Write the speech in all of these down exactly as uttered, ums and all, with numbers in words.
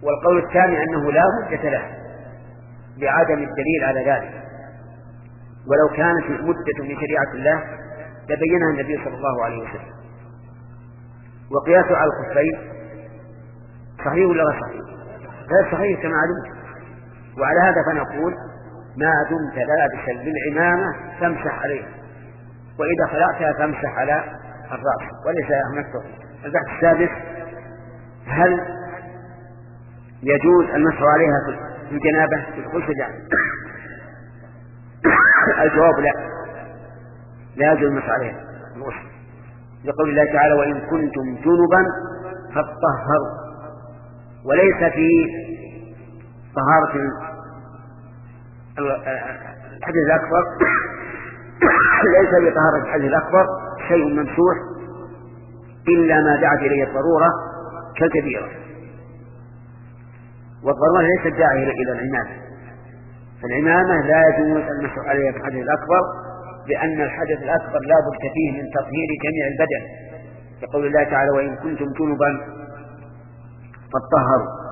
والقول الثاني أنه لا مدة له لعدم الدليل على ذلك، ولو كانت مدة من شريعة الله لبينها النبي صلى الله عليه وسلم. وقياسه على الخفين صحيح ولا غير صحيح؟ غير صحيح كما علمت. وعلى هذا فنقول ما دمت لابسا بالعمامة فامسح عليها، وإذا خلعتها فامسح على الرأس وليس هناك توقيت. البحث السادس: هل يجوز المسح عليها في الجنابة في الغسل؟ يعني الجواب لا، لا يجوز المسح عليها في الغسل، لقول الله تعالى: وإن كنتم جنبا فاطهروا. وليس في طهارة الحدث الأكبر ليس في طهارة الحدث الأكبر شيء ممسوح إلا ما دعت إليه الضرورة كالكبيرة، والضرورة ليست داعية إلى العمامة، فالعمامة لا يجوز المسح عليها في الحدث الأكبر، لأن الحدث الأكبر لا بد فيه من تطهير جميع البدن، يقول الله تعالى: وإن كنتم جنبا فاطهروا.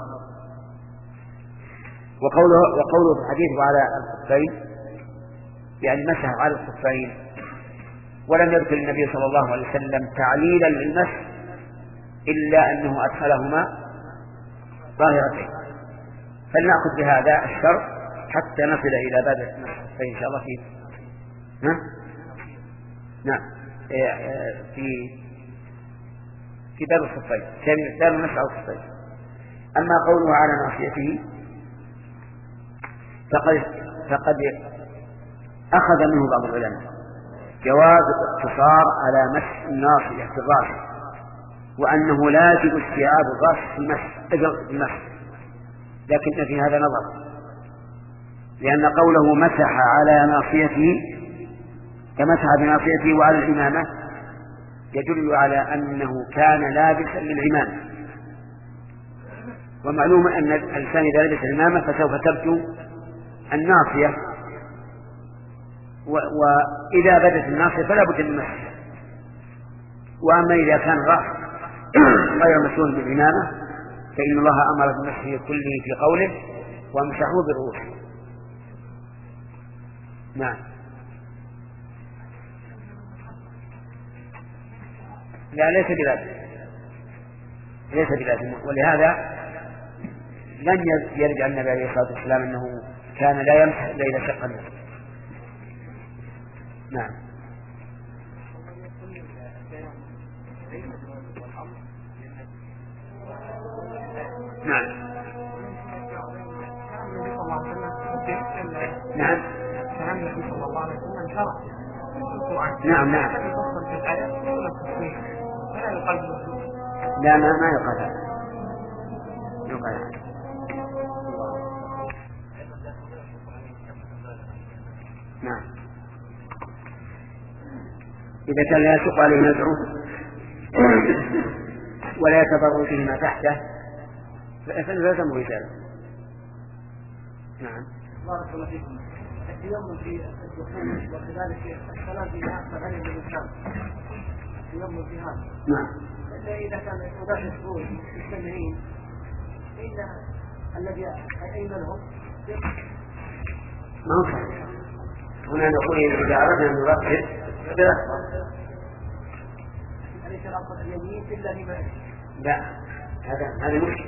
وقوله, وقوله في الحديث وعلى الخفين يعني مسح على الخفين، ولم يذكر النبي صلى الله عليه وسلم تعليلا للمسح إلا أنه أدخلهما ظاهرتين. فلنأخذ بهذا الشرط حتى نصل إلى باب المسح إن شاء الله فيه. ها؟ نعم، في في باب الخفين، كان باب المسح على الخفين. أما قوله على ناصيته فقد فقد أخذ منه بعض العلماء جواز الاقتصار على مسح الناصية في الرأس، وأنه لا يجب استيعاب الرأس في المسح، لكن في هذا نظر، لأن قوله مسح على ناصيته كمسح بناصيته وعلى العمامة يدل على أنه كان لابسا للعمامة، ومعلوم أن الإنسان إذا لبس العمامة فسوف تبدو الناصية، وإذا بدت الناصية فلا بد من مسحها. وأما إذا كان الرأس غير مسؤول بالعمامة فإن الله أمر بمسحه كله في قوله: وامسحوا برؤوسكم. نعم. لا، ليس بلازم، ليس بلازم، ولهذا لن يرجع النبي عليه الصلاة والسلام أنه كان لا يمسح إلا إذا شق النفس. نعم. نعم. نعم. نعم. نعم. لا، ما ما يقال هذا، يقال هذا. نعم. إذا كان لا يشق عليه نزعه ولا يتضرر فيه ما تحته فلازم رجاله. نعم. بارك الله فيكم. اليوم في الدخول وكذلك الصلاة فيها فغير الإنسان يوم في هذا. نعم. إذا كان مباشر شهور مستمرين إلا الذي أيمنهم ما هو صحيح. هنا نقول إذا أردنا أن نركز فبالأخبار أليس الأفضل اليمين إلا لما لا، هذا هذا مشكل.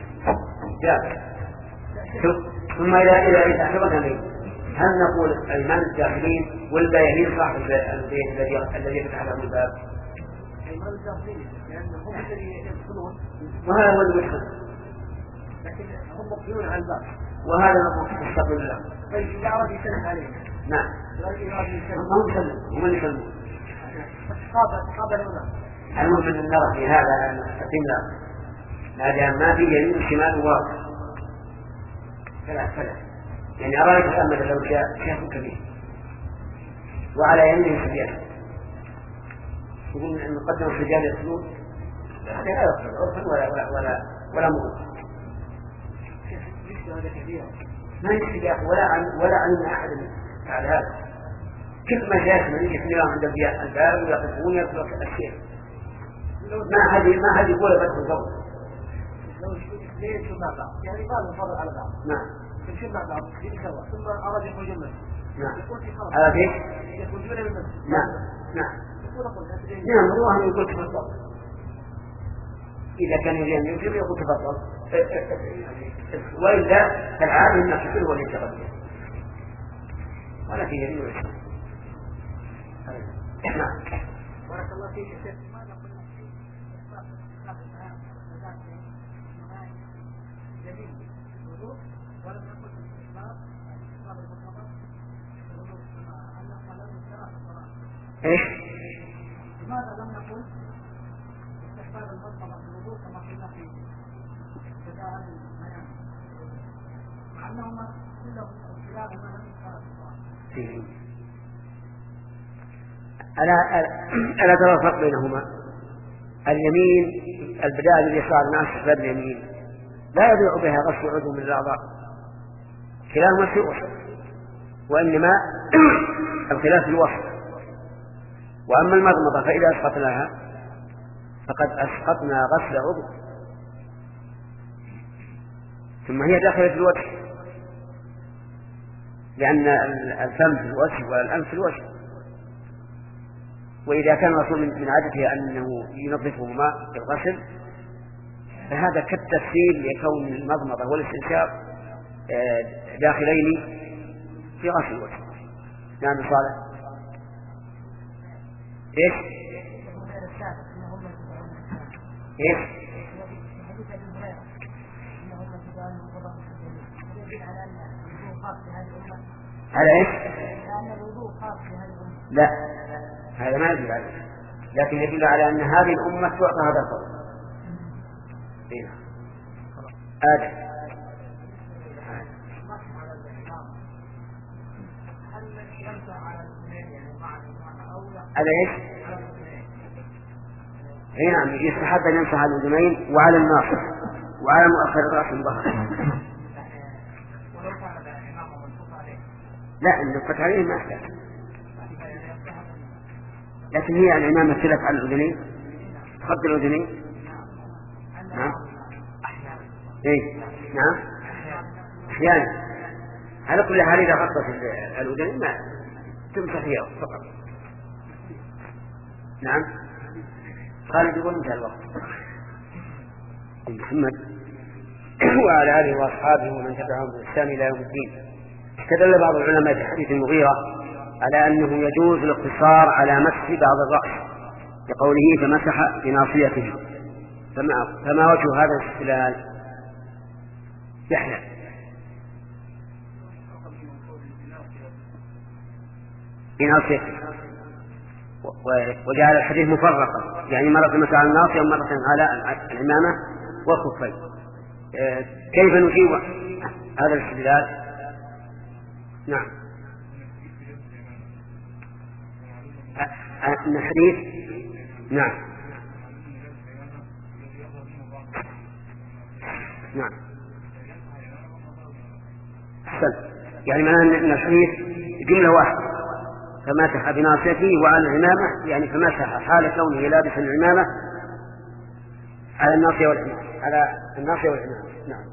ثم إذا إذا إذا حضرنا ليه هل نقول أيمان الداخلين ولا يمين صاحب البيت الذي الذي يفتح له الباب؟ أيمان الداخلين لأنهم الذي يدخلون وهذا هو المشكل، لكن هم مقبلون على الباب وهذا نقول تستقبل له. طيب إذا أراد يسلم عليه. نعم. هم يسلم هم يسلم. قابل قابل هنا. المهم أن نرى في هذا أن نستقيم له، هذا ما في يمين وشمال واضح. ثلاث ثلاث يعني أراد يتأمل لو جاء شيخ كبير وعلى يمينه سبيل يقول أن نقدم الرجال يصلون، هذا لا يصل عرفا ولا ولا ولا ولا موت. ما يشتكي ولا عن ولا عن أحد على هذا. كل ما جاء من يحملهم عند الباب ويقفون يطلق الشيء، ما حد ما حد يقول بس الضوء. لو اثنين ثم بعض يعني قالوا فرض على بعض. نعم. يمشون مع بعض يتسوى ثم أراد يخرج من المسجد. نعم. يقول في خلاص. على كيف؟ يخرجون من المسجد. نعم. نعم. يقول أقول نعم الله يقول تفضل. إذا كان يريد أن يجيب يقول تفضل. وإلا فالعادة الناس كله اللي يتغير. ولا في يمين ولا شمال. نعم. بارك الله فيك يا شيخ. ماذا قلنا في إخلاص إخلاص الكلام وذات جديد الوضوء ولم نقل في الإخلاص إخلاص المطلق الوضوء أن الصلاة ثلاث صلوات. إيش؟ لماذا لم نقل استحباب المطلق الوضوء كما قلنا في بداية البيان مع أنهما كلهم خلاف ما لم يقال. ألا ألا ترى الفرق بينهما؟ اليمين البداية اليسار مع استحباب اليمين لا يضيع بها غسل عضو من الأعضاء، كلاهما في وسط، وإنما الخلاف في الوسط. وأما المضمضة فإذا أسقطناها فقد أسقطنا غسل عضو، ثم هي داخلة في الوجه، لأن الفم في الوجه والأنف في الوجه. وإذا كان الرسول من عادته أنه ينظفهما بالغسل فهذا كالتفسير لكون المضمضة والاستنشاق داخلين في غسل الوجه. نعم صالح. إيش؟ إيش؟ على إيش؟ لا، هذا ما يدل عليه، لكن يدل على أن هذه الأمة تعطى هذا الفضل. آدم. على إيش؟ أي نعم، يستحب أن يمسح على الأذنين وعلى الناصر وعلى مؤخر الرأس الظهر. لا، النقط عليه ما أحتاج، لكن هي العمامة تلف على الأذنين، تخط الأذنين. نعم. إيه؟ نعم. أحيانا. على كل حال إذا غطت الأذنين ما تمسح فيها فقط. نعم. خالد يقول انتهى الوقت. محمد وعلى آله وأصحابه ومن تبعهم بإحسان إلى يوم الدين. استدل بعض العلماء في حديث المغيرة على أنه يجوز الاقتصار على مسح بعض الرأس لقوله فمسح بناصيته. فما, فما وجه هذا الاستدلال؟ يحيى. بناصيته، وجعل الحديث مفرقا، يعني مرة مسح على الناصية ومرة على العمامة والخفين. كيف نجيب هذا الاستدلال؟ نعم. الحديث نعم نعم أحسن، يعني معناه أن الحديث جملة واحدة، فمسح بناصيته وعلى العمامة، يعني فمسح حال كونه لابسا العمامة على الناصية والعمامة، على الناصية والعمامة. نعم.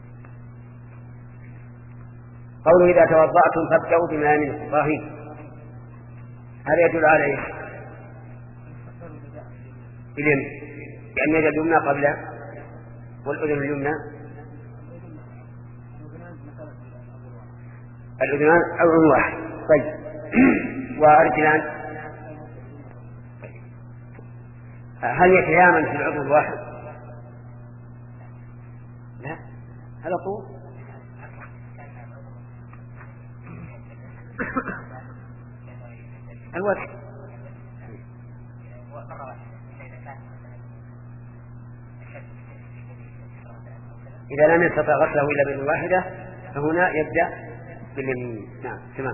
قوله إذا توضأتم فابدأوا بما يمينكم. إبراهيم، هذا يدل على إيش؟ اليمين، لأن يد اليمنى قبل والأذن اليمنى الأذنان أو واحد. طيب. وأرجلان هل يتيامن في العضو الواحد؟ لا، هذا طول. الوجه إذا لم يستطع غسله إلا بيد واحدة فهنا يبدأ باليمين. نعم تمام.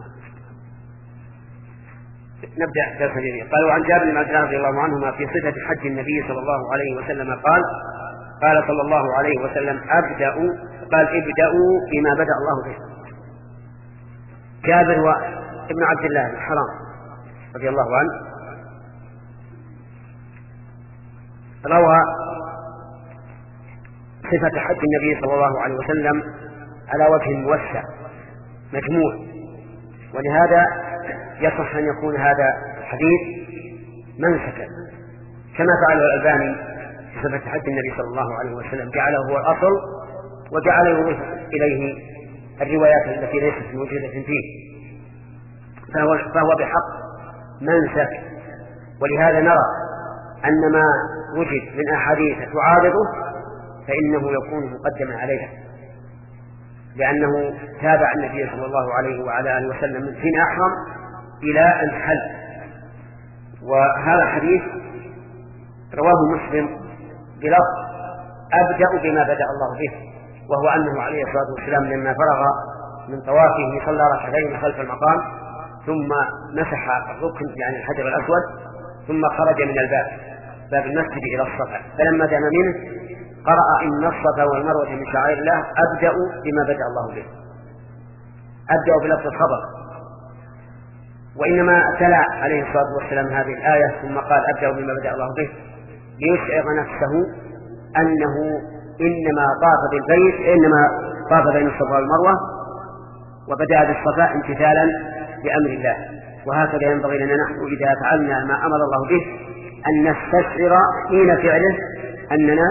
نبدأ درس اليمين. قالوا عن جابر بن عبد الله رضي الله عنهما في صفة حج النبي صلى الله عليه وسلم قال قال صلى الله عليه وسلم أبدأوا قال ابدأوا بما بدأ الله به. جابر وابن عبد الله بن حرام رضي الله عنه روى صفة حج النبي صلى الله عليه وسلم على وجه موسع مجموع، ولهذا يصح أن يكون هذا الحديث منسكا كما فعل الألباني في صفة حج النبي صلى الله عليه وسلم، جعله هو الأصل وجعل يضيف إليه الروايات التي ليست موجودة فيه، فهو, فهو بحق منسك. ولهذا نرى أن ما وجد من أحاديث تعارضه فإنه يكون مقدما عليها، لأنه تابع النبي صلى الله عليه وعلى آله وسلم من حين أحرم إلى أن حل. وهذا الحديث رواه مسلم بلفظ أبدأ بما بدأ الله به، وهو أنه عليه الصلاة والسلام لما فرغ من طوافه صلى ركعتين خلف المقام ثم مسح الركن يعني الحجر الأسود ثم خرج من الباب باب المسجد إلى الصفا، فلما دنا منه قرأ إن الصفا والمروة من شعائر الله أبدأ بما بدأ الله به، أبدأ بلفظ الخبر. وإنما تلا عليه الصلاة والسلام هذه الآية ثم قال أبدأ بما بدأ الله به ليشعر نفسه أنه إنما طاف بالبيت إنما طاف بين الصفا والمروة وبدأ بالصفا امتثالا بأمر الله. وهكذا ينبغي لنا نحن إذا فعلنا ما أمر الله به أن نستشعر حين فعله أننا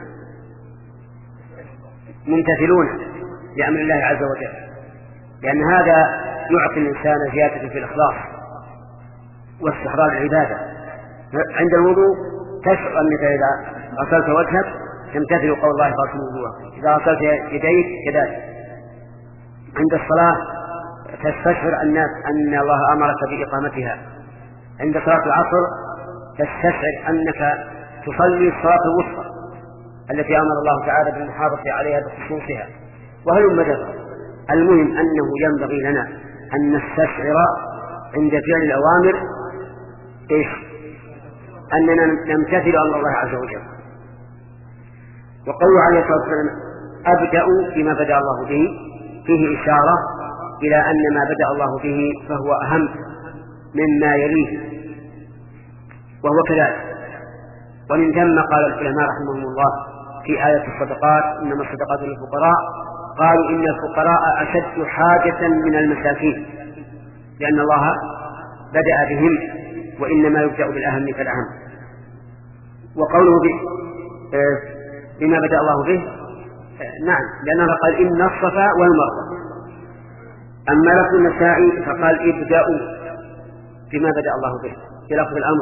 ممتثلون لأمر الله عز وجل، لأن هذا يعطي الإنسان زيادة في الإخلاص واستحضار العبادة. عند الوضوء تشعر أنك إذا غسلت وجهك تمتثل قول الله فاغسلوا وجوهكم، إذا غسلت يديك كذلك. عند الصلاة تستشعر أن أن الله أمرك بإقامتها. عند صلاة العصر تستشعر أنك تصلي الصلاة الوسطى التي أمر الله تعالى بالمحافظة عليها بخصوصها، وهل مدد. المهم أنه ينبغي لنا أن نستشعر عند فعل الأوامر إيش؟ أننا نمتثل أمر الله عز وجل. وقوله عليه الصلاة والسلام أبدأ بما بدأ الله به فيه إشارة إلى أن ما بدأ الله به فهو أهم مما يليه، وهو كذلك. ومن ثم قال العلماء رحمهم الله في آية الصدقات إنما الصدقات للفقراء، قالوا إن الفقراء أشد حاجة من المساكين، لأن الله بدأ بهم وإنما يبدأ بالأهم فالأهم. وقوله بما بدأ الله به نعم، لأنه قال إن الصفا والمروة. أما لفظ النسائي فقال ابدأوا بما بدأ الله به بلفظ الأمر،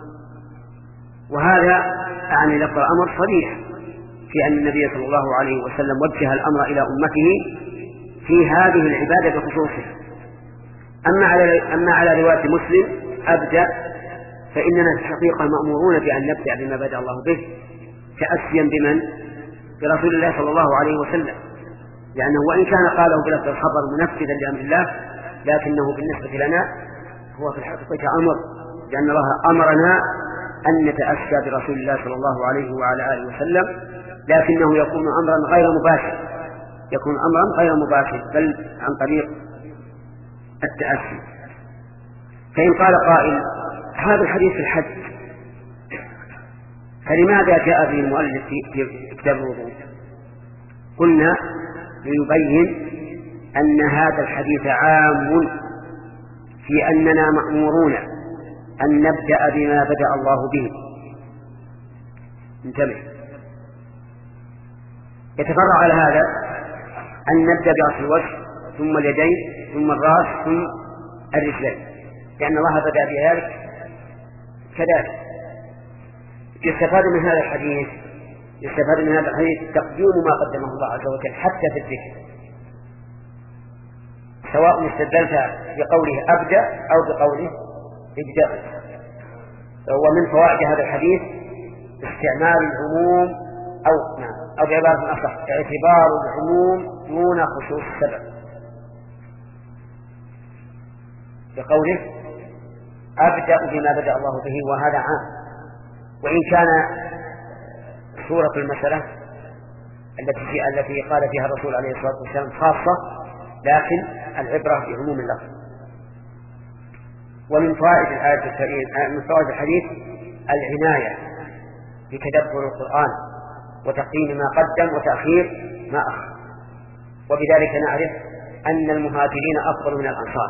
وهذا يعني لفظ الأمر صريح في أن النبي صلى الله عليه وسلم وجه الأمر إلى أمته في هذه العبادة بخصوصها. أما على أما على رواية مسلم أبدأ فإننا الحقيقة مأمورون بأن نبدأ بما بدأ الله به تأسيا بمن؟ برسول الله صلى الله عليه وسلم، لأنه وإن كان قاله بلفظ الخبر منفذا لأمر الله لكنه بالنسبة لنا هو في الحقيقة أمر، لأن الله أمرنا أن نتأسى برسول الله صلى الله عليه وعلى آله وسلم، لكنه يكون أمرا غير مباشر، يكون أمرا غير مباشر بل عن طريق التأسي. فإن قال قائل هذا الحديث في الحج فلماذا جاء به المؤلف في كتاب الوضوء؟ قلنا ليبين أن هذا الحديث عام في أننا مأمورون أن نبدأ بما بدأ الله به. انتبه، يتفرع على هذا أن نبدأ بغسل الوجه ثم اليدين ثم الرأس ثم الرجلين، لأن الله بدأ بذلك كذلك. يستفاد من هذا الحديث يستفاد من هذا الحديث تقديم ما قدمه الله عز وجل حتى في الذكر، سواء استدلت بقوله أبدأ أو بقوله ابدأ. ومن فوائد هذا الحديث استعمال العموم أو نعم أو بعبارة أصح اعتبار العموم دون خصوص السبب، بقوله أبدأ بما بدأ الله به، وهذا عام. وإن كان سورة المسألة التي التي قال فيها الرسول عليه الصلاة والسلام خاصة، لكن العبرة بعموم اللفظ. ومن فوائد الآية الكريمة من فوائد الحديث العناية بتدبر القرآن وتقديم ما قدم وتأخير ما أخر. وبذلك نعرف أن المهاجرين أفضل من الأنصار،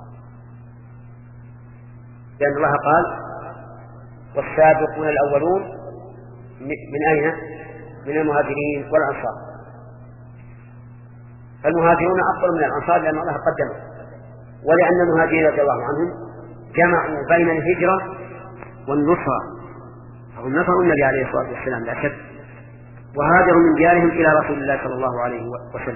لأن الله قال والسابقون الأولون من أين؟ من المهاجرين والأنصار. فالمهاجرون أفضل من الأنصار لأن الله قدمه، ولأن المهاجرين رضي الله عنهم جمعوا بين الهجرة والنصرة، فهم نصروا النبي عليه الصلاة والسلام لا شك، وهاجروا من ديارهم إلى رسول الله صلى الله عليه وسلم.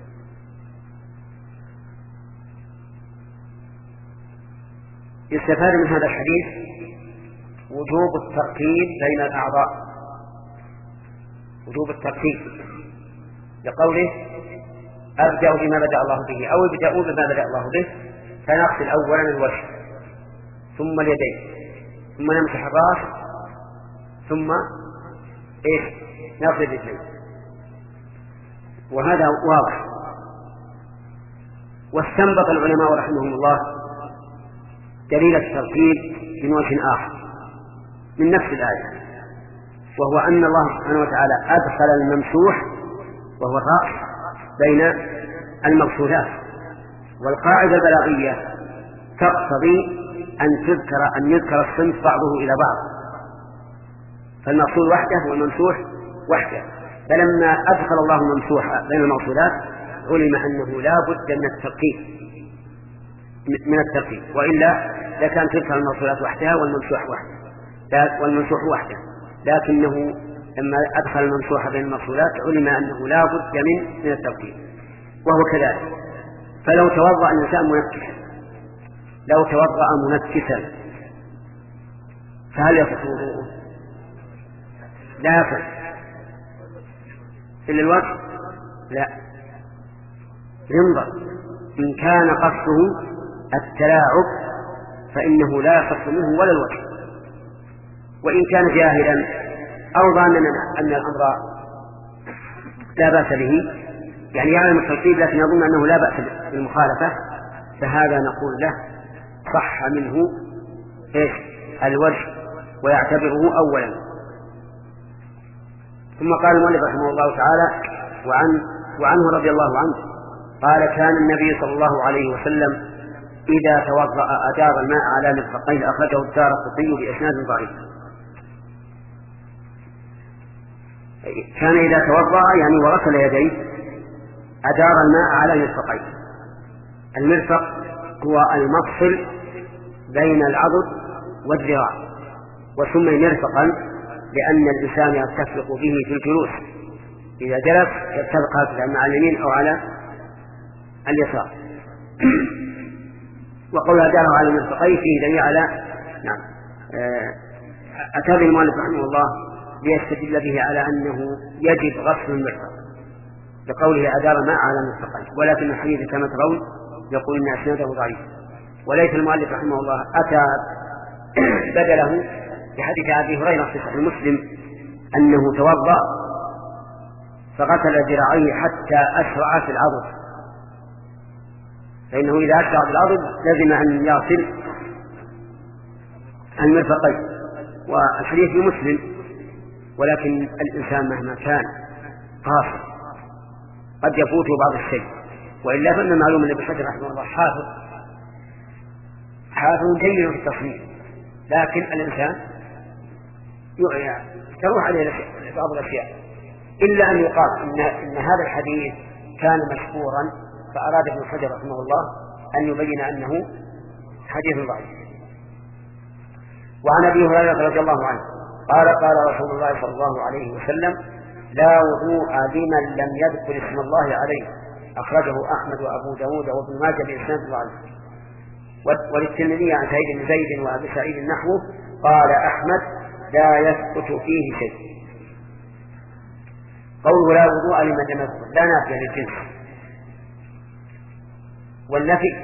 يستفاد من هذا الحديث وجوب الترتيب بين الأعضاء، وجوب الترتيب لقوله أبدأ بما بدأ الله به، أو ابدأوا بما بدأ الله به، فنغسل أولا الوجه ثم اليدين ثم نمسح الرأس ثم إيش نغسل الرجلين، وهذا واضح. واستنبط العلماء رحمهم الله دليل الترتيب من وجه آخر من نفس الآية، وهو أن الله سبحانه وتعالى أدخل الممسوح وهو الرأس بين المغسولات، والقاعدة البلاغية تقتضي أن تذكر أن يذكر الصنف بعضه إلى بعض، فالمغسول وحده والممسوح وحده، فلما أدخل الله الممسوح بين المغسولات علم أنه لا بد من الترتيب من الترتيب وإلا لكان تذكر المغسولات وحدها والممسوح وحده والممسوح وحده، لكنه لما أدخل الممسوح بين المغسولات علم أنه لا بد من من الترتيب، وهو كذلك. فلو توضأ الإنسان منكسا لو توضأ منكسا فهل يصح وضوءه؟ لا يصح إلا الوجه، لا ينظر إن كان قصده التلاعب فإنه لا يصح منه ولا الوجه، وإن كان جاهلا أو ظانا أن الأمر لا بأس به، يعني يعلم الترتيب لكن يظن أنه لا بأس بالمخالفة، فهذا نقول له صح منه إيش الوجه ويعتبره أولا. ثم قال المؤلف رحمه الله تعالى وعن وعنه رضي الله عنه قال كان النبي صلى الله عليه وسلم إذا توضأ أدار الماء على مرفقيه، أخرجه الدارقطني بإسناد ضعيف. كان إذا توضأ يعني وغسل يديه أدار الماء على مرفقيه. المرفق هو المفصل بين العضد والذراع، وسمي مرفقا لأن الإنسان يتفق به في الجلوس، إذا جلس يتفق هكذا مع اليمين أو على اليسار. وقول أداره على المرفقين فيه دليل على نعم أتى به المؤلف رحمه الله ليستدل به على أنه يجب غسل المرفق بقوله أدار الماء على المرفقين، ولكن الحديث كما ترون يقول إن أسناده ضعيف. وليس المؤلف رحمه الله أتى بدله بحديث أبي هريرة في صحيح مسلم أنه توضأ فغسل ذراعيه حتى أشرع في العضد، فإنه إذا أشرع في العضد لازم أن يغسل المرفقين، والحديث في مسلم. ولكن الإنسان مهما كان قاصر قد يفوته بعض الشيء، وإلا فإن معلوم النبي صلى الله عليه وسلم حافظ حافظ جيد في التصميم، لكن الإنسان تروح عليه بعض الأشياء، إلا أن يقال إن, إن هذا الحديث كان مشهورا، فأراد ابن حجر رحمه الله أن يبين أنه حديث ضعيف. وعن أبي هريرة رضي الله عنه قال قال رسول الله صلى الله عليه وسلم لا وضوء لمن لم يذكر اسم الله عليه، أخرجه أحمد وأبو داود وابن ماجه بإسناد ضعيف. وللترمذي عن سعيد بن زيد وأبي سعيد نحوه قال أحمد لا يثبت فيه شيء. قوله لا وضوء لمن لم يذكر لا نافية للجنس، والنفي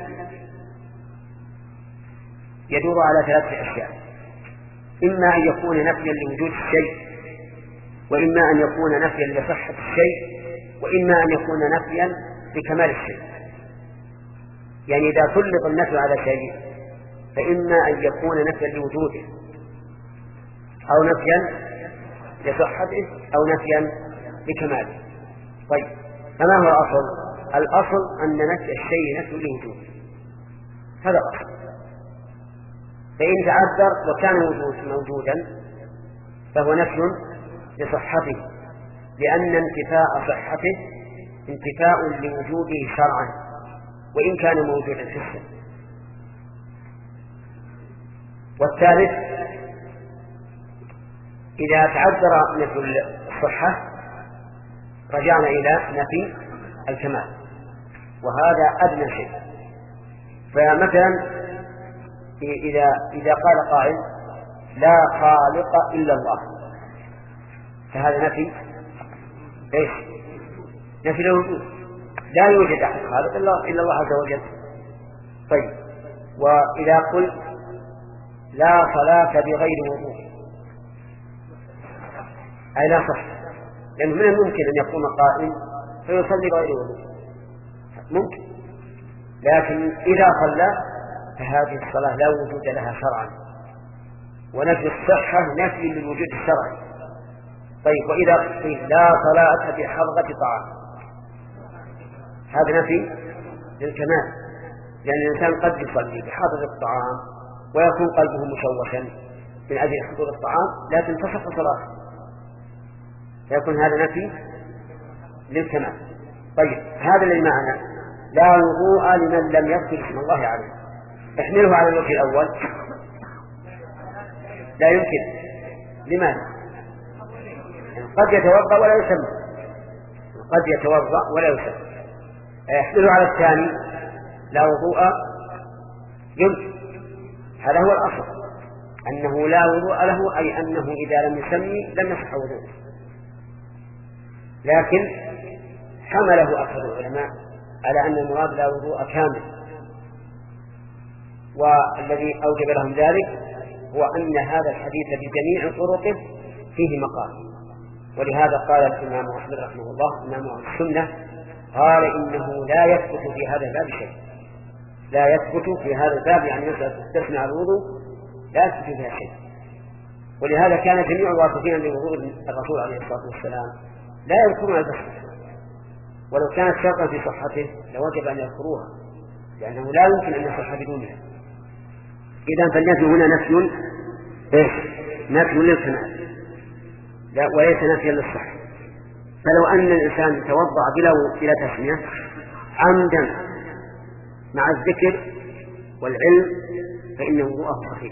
يدور على ثلاثة أشياء: إما أن يكون نفيا لوجود الشيء، وإما أن يكون نفيا لصحة الشيء، وإما أن يكون نفيا لكمال الشيء. يعني إذا سلط النفي على شيء فإما أن يكون نفيا لوجوده أو نفيا لصحته أو نفيا لكماله. طيب، فما هو الأصل؟ الأصل أن نفي الشيء نفي لوجود، هذا الأصل. فإن تعذر وكان وجود موجودا فهو نفي لصحته، لأن انتفاء صحته انتفاء لوجوده شرعا وإن كان موجودا حسا. والثالث، إذا تعذر نفي الصحة رجعنا إلى نفي الكمال، وهذا أدنى شيء. فمثلا إذا إذا قال قائل لا خالق إلا الله، فهذا نفي إيش؟ نفي الوجود، لا يوجد أحد خالق إلا الله عز وجل. طيب، وإذا قل لا صلاة بغير وضوء أي لا صح، لأنه من الممكن أن يقوم قائم فيصلي بغير وضوء، ممكن، لكن إذا صلى فهذه الصلاة لا وجود لها شرعا، ونفي الصحة نفي للوجود الشرعي. طيب، وإذا قيل لا صلاة بحضرة طعام، هذا نفي للكمال، لأن الإنسان قد يصلي بحضرة الطعام ويكون قلبه مشوشا من أجل حضور الطعام لكن تصح صلاته، فيكون هذا نفي للكمال. طيب، هذا الذي معنا لا وضوء لمن لم يذكر اسم الله عليه، احمله على الوجه الأول لا يمكن. لماذا؟ قد يتوضأ ولا يسمى، قد يتوضأ ولا يسمى. احمله على الثاني لا وضوء يمكن، هذا هو الأصل، أنه لا وضوء له، أي أنه إذا لم يسمي لم يصح وضوءه. لكن حمله أكثر العلماء على أن المراد لا وضوء كامل، والذي أوجب لهم ذلك هو أن هذا الحديث بجميع طرقه فيه مقال. ولهذا قال الإمام أحمد رحمه الله إمام السنة قال إنه لا يثبت في هذا الباب شيء، لا يثبت في هذا الباب، يعني مسألة تستثنى الوضوء لا يثبت فيها شيء. ولهذا كان جميع الواثقين لوضوء الرسول عليه الصلاة والسلام لا يذكرون البشر، ولو كانت شرطا في صحته لوجب أن يذكروها، لأنه لا يمكن أن يصح بدونها. إذن فالنفي هنا نفي إيش؟ نفي للكمال وليس نفيا للصحة. فلو أن الإنسان توضأ بلا بلا تسمية عمدا مع الذكر والعلم فإنه وضوءه صحيح،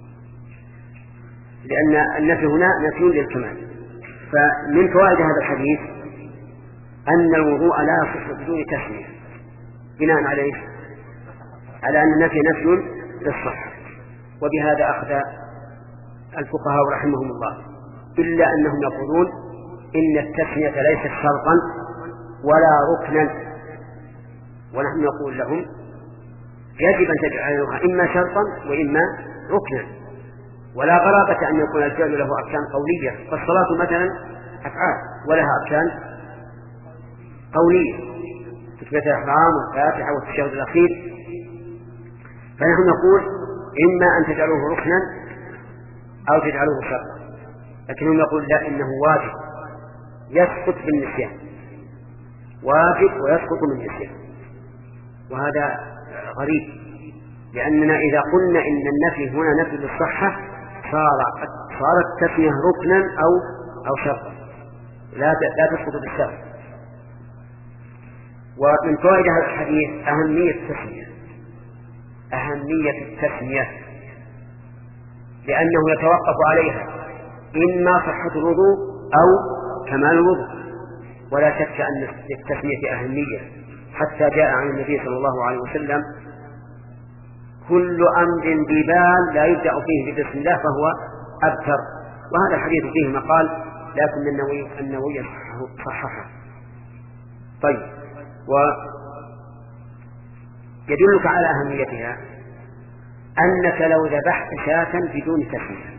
لأن النفي هنا نفي للكمال. فمن فوائد هذا الحديث أن الوضوء لا يصح بدون تسمية، بناء عليه على أن النفي نفي للصحة. وبهذا أخذ الفقهاء رحمهم الله، إلا أنهم يقولون إن التسمية ليست شرطا ولا ركنا، ونحن نقول لهم يجب أن تجعلوها إما شرطا وإما ركنا، ولا غرابة أن يكون الفعل له أركان قولية، فالصلاة مثلا أفعال ولها أركان قولية، تكبيرة الإحرام والفاتحة والتشهد الأخير. فنحن نقول إما أن تجعلوه ركنا أو تجعلوه شرطا، لكنهم يقول لا، إنه واجب يسقط بالنسيان، واجب ويسقط بالنسيان، وهذا غريب، لأننا إذا قلنا إن النفي هنا نفي للصحة صار صارت التسمية ركنا أو أو شرطا، لا لا تسقط بالشرط. ومن فوائد هذا الحديث أهمية التسمية، أهمية التسمية لأنه يتوقف عليها إما صحة الوضوء أو كمال الوضوء. ولا شك أن للتسمية أهمية، حتى جاء عن النبي صلى الله عليه وسلم كل أمر ببال لا يبدأ فيه بسم الله فهو أبتر، وهذا الحديث فيه مقال لكن النووي النووي صححه. طيب، ويدلك على أهميتها أنك لو ذبحت شاة بدون تسمية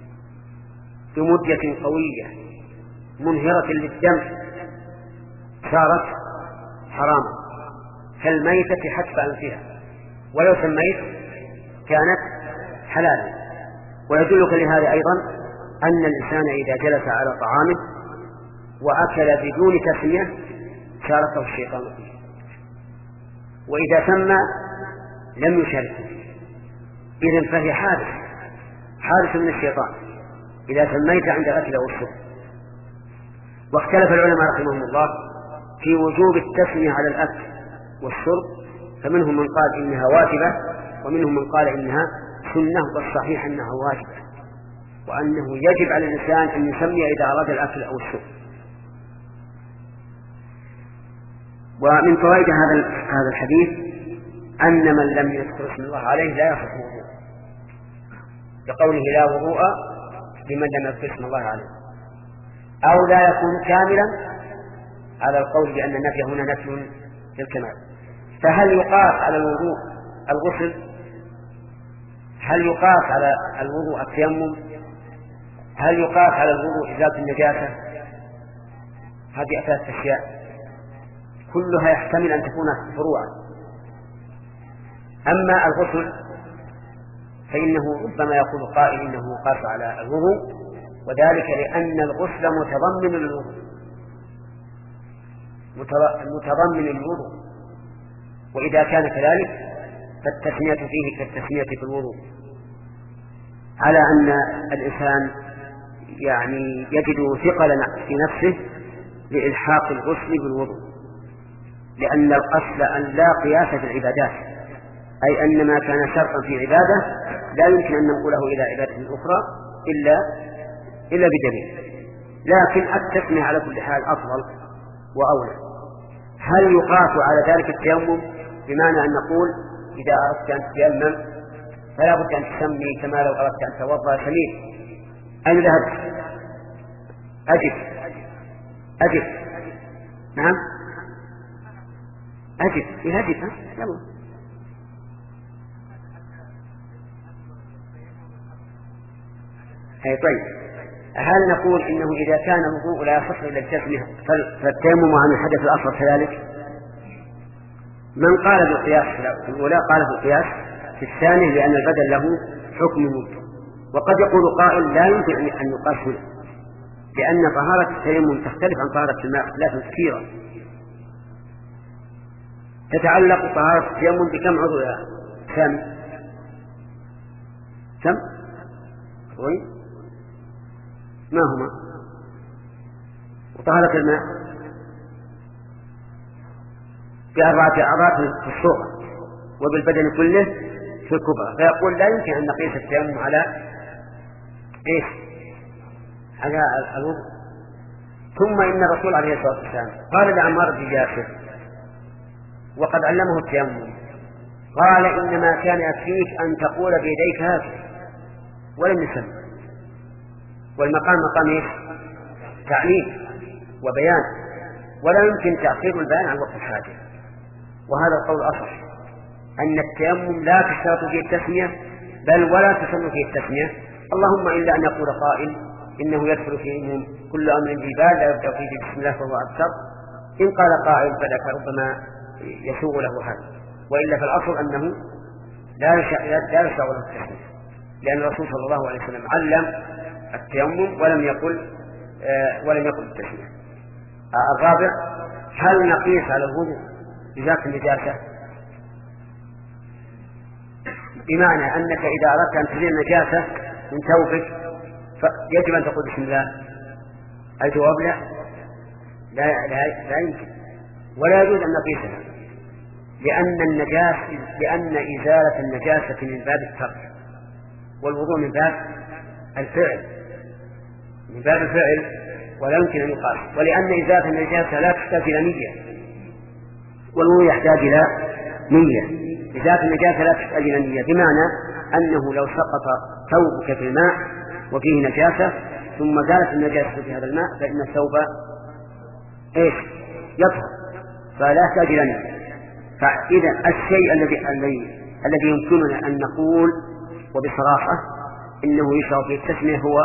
بمدة قوية منهرة للدم صارت حراما كالميتة حتف أنفها، ولو سميت كانت حلالا. ويدلك لهذا أيضا أن الإنسان إذا جلس على طعامه وأكل بدون تسمية شاركه الشيطان فيه، وإذا سمى لم يشاركه، إذن فهي حادث حادث من الشيطان إذا سميت عند الأكل أو الشرب. واختلف العلماء رحمهم الله في وجوب التسمية على الأكل والشرب، فمنهم من قال إنها واجبة ومنهم من قال إنها سنة، والصحيح أنها واجبة، وأنه يجب على الإنسان أن يسمي إذا أراد الأكل أو الشرب. ومن فوائد هذا هذا الحديث أن من لم يذكر اسم الله عليه لا يصح وضوءه، بقوله لا وضوء لمن لم يذكر اسم الله عليه، أو لا يكون كاملا على القول بأن النفي هنا نفي للكمال. فهل يقاس على الوضوء الغسل؟ هل يقاس على الوضوء التيمم؟ هل يقاس على الوضوء إزالة النجاسة؟ هذه ثلاث أشياء كلها يحتمل أن تكون فروعا. أما الغسل فإنه ربما يقول قائل إنه يقاس على الوضوء، وذلك لأن الغسل متضمن للوضوء متضمن للوضوء، وإذا كان كذلك فالتسمية فيه كالتسمية في الوضوء، على أن الإنسان يعني يجد ثقلا في نفسه لإلحاق الغسل بالوضوء، لأن الأصل أن لا قياس في العبادات، أي أن ما كان شرطا في عبادة لا يمكن أن نقوله إلى عبادة أخرى إلا إلا بدليل. لكن التسمية على كل حال أفضل وأولى. هل يقاس على ذلك التيمم؟ بمعنى أن نقول إذا أردت أن تتيمم فلا بد أن تسمي كما لو أردت أن توضأ سمير. أين ذهبت؟ أجب أجب نعم أجب يهجب ها يلا. أي طيب، هل نقول إنه إذا كان الوضوء لا يصح إلا التسمية فالتيمم عن الحدث الأصغر كذلك؟ من قال بالقياس في الأولى قال بالقياس في الثاني، لأن البدل له حكم ممكن. وقد يقول قائل لا يمكن أن يقاس هنا، لأن طهارة التيمم تختلف عن طهارة الماء اختلافا كثيرا. تتعلق طهارة التيمم بكم عضو يا سامي؟ كم؟ وين؟ ما هما؟ وطهارة الماء بأربعة أعضاء في الصورة وبالبدن كله في الكبرى، فيقول لا يمكن أن نقيس التيمم على إيش؟ على الوضوء. ثم إن الرسول عليه الصلاة والسلام قال لعمار بن ياسر وقد علمه التيمم، قال إنما كان يكفيك أن تقول بيديك هكذا ولم يسمى. والمقام مقام إيش؟ تعليم وبيان، ولا يمكن تأخير البيان عن وقت الحاجة. وهذا القول أصح، أن التيمم لا تشترط فيه التسمية بل ولا تسمى فيه التسمية، اللهم إلا أن يقول قائل إنه يدخل فيه كل أمر ذي بال لا يبدأ فيه بسم الله فهو أكثر. إن قال قائل فذاك ربما يسوغ له هذا، وإلا فالأصل أنه لا يشرع له التسمية، لأن الرسول صلى الله عليه وسلم علم التيمم ولم يقل آه ولم يقل التسمية. آه الرابع، هل نقيس على الوضوء بذات النجاسة؟ بمعنى أنك إذا أردت أن تزيل النجاسة من ثوبك فيجب أن تقول بسم الله. الجواب لا لا, لا, لا يمكن ولا يجوز أن نقيسها، لأن النجاسة لأن إزالة النجاسة من باب الترك، والوضوء من باب الفعل من باب الفعل ولا يمكن أن يقاس. ولأن إزالة النجاسة لا تحتاج إلى نية، والوضوء يحتاج إلى نية. إزالة النجاسة لا تحتاج إلى نية، بمعنى أنه لو سقط ثوبك في الماء وفيه نجاسة ثم زالت النجاسة في هذا الماء فإن الثوب إيش؟ يطهر، فلا يحتاج إلى نية. فإذا الشيء الذي الذي الذي يمكننا أن نقول وبصراحة إنه يشرع في التسمية هو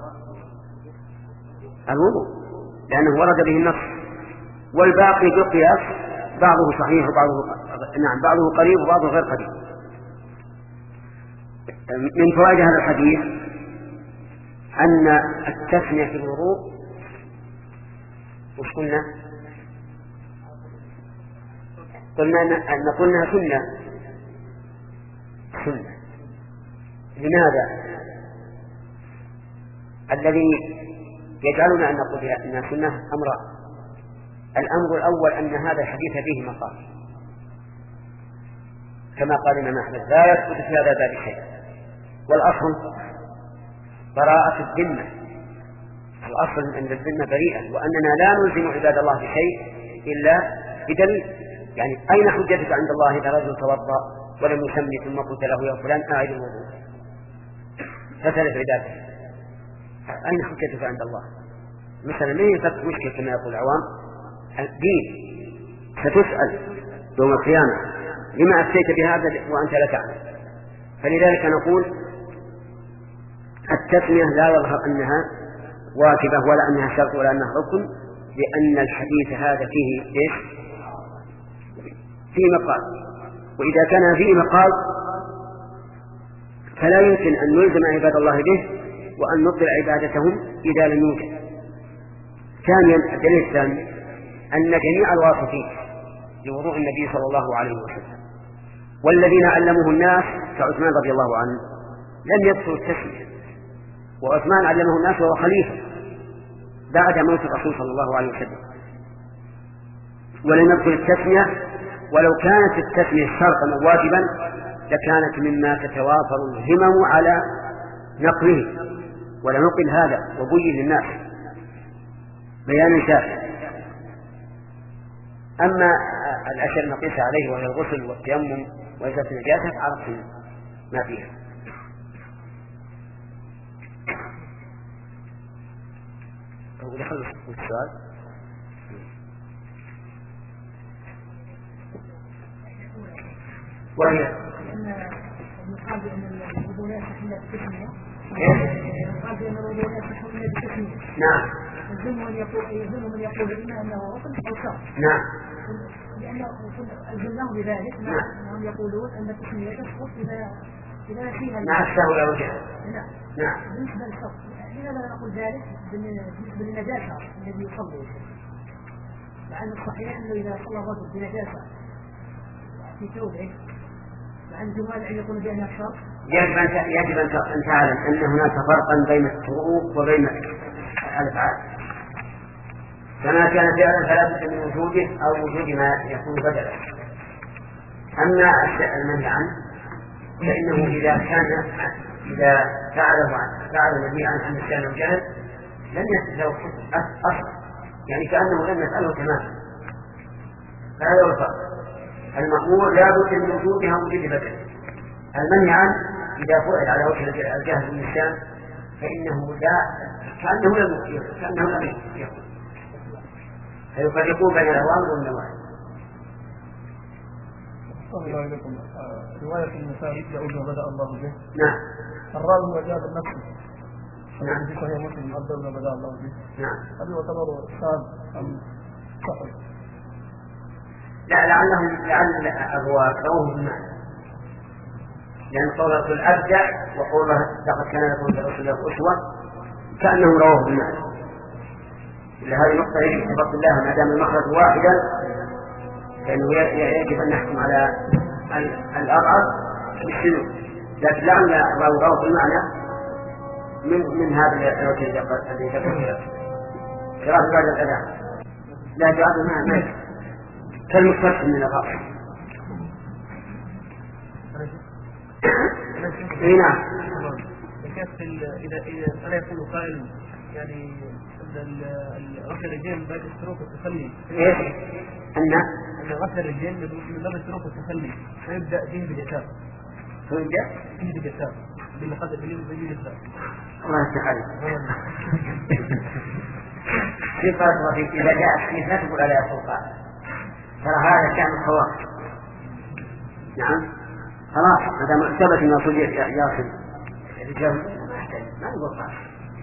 الوضوء، لأنه ورد به النص، والباقي بالقياس بعضه صحيح وبعضه نعم بعضه قريب وبعضه غير قريب. من فوائد هذا الحديث أن التسمية في الوضوء وش قلنا؟ قلنا أن قلنا سنة سنة. لماذا؟ الذي يجعلنا أن نقول إنها سنة أمران. الأمر الأول أن هذا الحديث فيه مقال، كما قال الإمام أحمد لا يثبت في هذا الباب شيء، والأصل براءة الذمة، الأصل أن الذمة بريئة، وأننا لا نلزم عباد الله بشيء إلا بدليل. يعني أين حجتك عند الله إذا رجل توضأ ولم يسمي ثم قلت له يا فلان أعد الوضوء فسلت عبادته؟ أين حجتك عند الله؟ مثلا ما يفك مشكلة كما يقول العوام الدين، ستسأل يوم القيامة لما أفتيت بهذا وأنت لا تعلم. فلذلك نقول التسمية لا يظهر أنها واجبة ولا أنها شرط ولا أنها ركن، لأن الحديث هذا فيه إيش؟ فيه مقال، وإذا كان فيه مقال فلا يمكن أن نلزم عباد الله به وأن نبطل عبادتهم إذا لم يوجد. ثانيا الدليل الثاني أن جميع الواصفين لوضوء النبي صلى الله عليه وسلم والذين علمه الناس كعثمان رضي الله عنه لم يذكروا التسمية، وعثمان علمه الناس وهو خليفة بعد موت الرسول صلى الله عليه وسلم، ولم يذكر التسمية. ولو كانت التسمية شرطا أو واجبا لكانت مما تتوافر الهمم على نقله، ولنقل هذا وبين للناس بيان شافع. أما الأشياء المقيسة عليه وهي الغسل والتيمم وإزالة النجاسة فعرفتم ما فيها. ودخل السؤال وهي يقال بأن الوضوء لا يصح إلا بالتسمية. يقال بأن الوضوء لا يصح إلا بالتسمية. نعم. يلزم من يقول يلزم من يقول إما أنه ركن أو شرط. نعم. لأنه ألزمناه بذلك أنهم يقولون أن التسمية تسقط إذا إذا فيها مع السهو وجه. نعم. نعم. بالنسبة للشرط لماذا نقول ذلك بالنسبة للنجاسة الذي يصلي؟ لأن الصحيح أنه إذا صلى الرجل بنجاسة في ثوبه مع الجمال أن يكون بأنها شرط. يجب أن يجب أن تعلم أن هناك فرقا بين الشروط وبين الأفعال، كما كان فعلا فلا بد من وجوده أو وجود ما يكون بدلا. أما الشيء المنهي عنه فإنه إذا كان إذا فعله فعل المنهي عنه عن الشأن والجهل لم يحدث له أصلا، يعني كأنه لم يفعله تماما. هذا هو الفرق. المأمور لا بد من وجودها وجود بدل. المنهي عنه إذا فعل على وجه الجهل والنسيان فإنه لا كأنه لم يفعل كأنه لم يفعل. فيفرقون بين الأوامر والنواهي. صلى الله عليكم. رواية النساء يبدأ بما بدأ الله به. نعم. الراوي وجاب النفس. نعم. في صحيح مسلم يبدأ بما بدأ الله به. نعم. هل يعتبر شاذ أم صحيح؟ لا لعلهم لعل الرواة رواه بالمعنى، لأن قوله الرسول أبدع وقوله لقد كان لكم في رسول الله أسوة كأنهم رواه بالمعنى. لهذه النقطة يجب أن نضبط الله ما دام المخرج واحدا، لأنه يجب أن نحكم على الأضعف بالسلوك، لكن لعل الراوي رواه بالمعنى من من هذا الوجه الذي ذكره قراءة بعد الأذان لا جواب المعنى كالمستقبل من الرأس. اي نعم. إذا إذا ألا يكون قائل يعني أن غسل الرجال بعد السلوك والتخلي. إيش؟ أن أن غسل الرجال من باب السلوك والتخلي ويبدأ به باليسار. ويبدأ به باليسار بالقدر باليسار. الله يستحيل. في فرق في إذا جاء الحديث لا تقول على السلطان. ترى هذا كان الخواص. نعم. خلاص هذا معتبر من أصول ياصل الرجال ما نقول خلاص.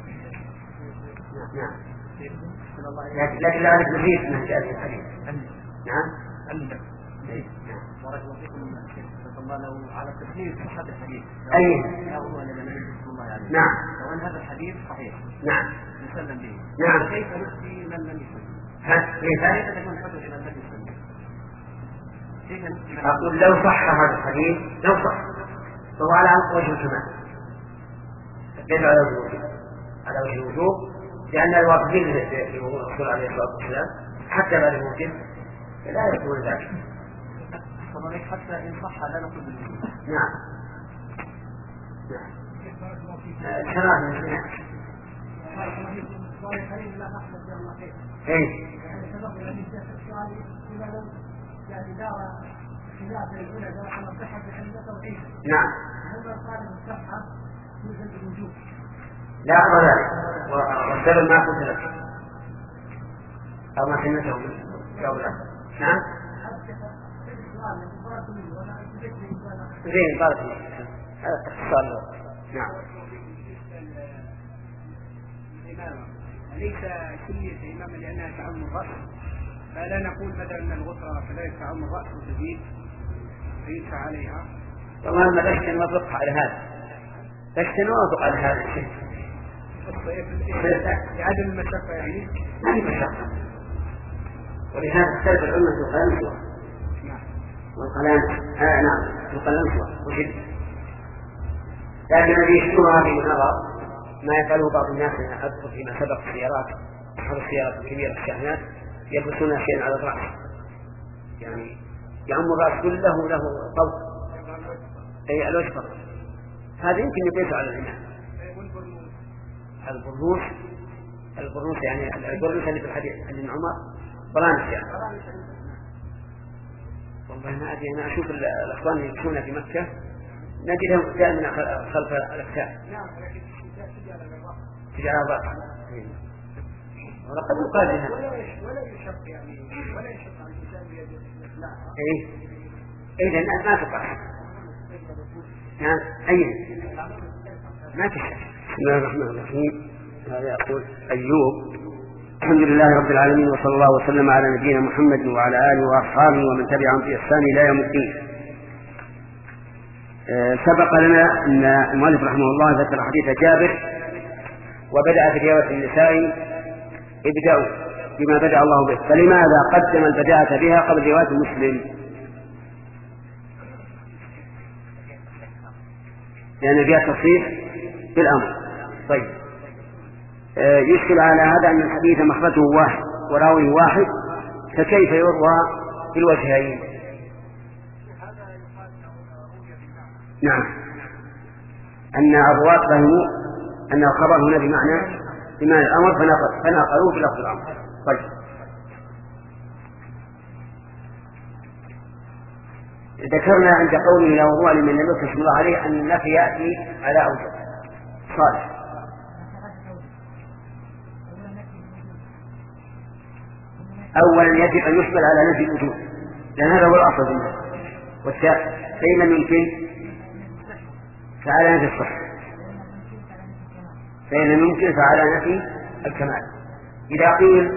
نعم. لكن لا نعرف نفيد من جاء الحديث. نعم. نعم. بارك الله فيكم. صلى الله على التسليم في هذا الحديث. أي. نعم. وأن هذا الحديث صحيح. نعم. مسلم به. نعم. كيف نفتي من لم يسلم؟ ها؟ كيف؟ كيف تكون حجة من لم يسلم؟ كيف نفتي؟ أقول لو صح هذا الحديث لو صح فهو على وجه الكمال، ليس على وجه الوجوب، على وجه الوجوب، لأن الواقفين في وضوء الرسول عليه الصلاة والسلام حتى بعد موته لا يكون ذلك. حتى إن صح لا نقول بالوجوب. نعم. الشراب من الناس. ايه. نعم. لا أرى ذلك، والسبب ما قلت لك أو ما سمعته من جواب الأخ. نعم. زين بارك الله هذا اختصار. نعم. ليس كلية إمامة لأنها تعم الرأس، فلا نقول بدل من الغسرة كذلك تعم الرأس وتزيد فيدفع عليها. والله ما لشتن وافق على هذا، لشتن وافق على هذا الشيء لعدم المشقة يعني ما هي مشقة، ولهذا اختلف العلماء في القلم والقلم. آه نعم في القلم وشد، لكن الذي يشترها في النظر ما يفعله بعض الناس. أنا أذكر فيما سبق السيارات، أحد السيارات الكبيرة الشاحنات يلبسون شيئا على الرأس، يعني يعم الرأس كله له طوق أي الأشفر، هذا يمكن يقيس على الإمام. البرنوس البرنوس يعني البرنوس اللي في الحديث عن ابن عمر برانس يعني. والله ما أدري، أنا أشوف الأخوان يمشون في مكة نجدهم دائما خلف الأكتاف تجعل الرأس، ولقد يقال لها ولا يشق يعني ولا يشق عن الكتاب يطلعها. إيه إيه لأن ما تقع. نعم أي ما تشق. بسم الله الرحمن الرحيم. هذا يقول أيوب: الحمد لله رب العالمين، وصلى الله وسلم على نبينا محمد وعلى آله وأصحابه ومن تبعهم بإحسان إلى يوم الدين. أه سبق لنا أن المؤلف رحمه الله ذكر حديث جابر وبدأ في رواية النساء: ابدأوا بما بدأ الله به. فلماذا قدم البداءة بها قبل رواية مسلم؟ لأن فيها تصريح بالأمر. طيب أه يشكل على هذا أن الحديث مخرجه واحد وراويه واحد، فكيف يروى بالوجهين؟ نعم، أن الرواة فهموا أن الخبر هنا بمعنى بمعنى الأمر فنقلوه بلفظ الأمر. طيب ذكرنا عند قوله لا وضوء لمن لم يذكر اسم الله عليه أن النفي يأتي على أوجه صالح. أولا يجب أن يشمل على نفي الوجود، لأن هذا هو الأصل منه، والثاني فإن لم يمكن فعلى نفي الصحة، فإن لم يمكن فعلى نفي الكمال. إذا قيل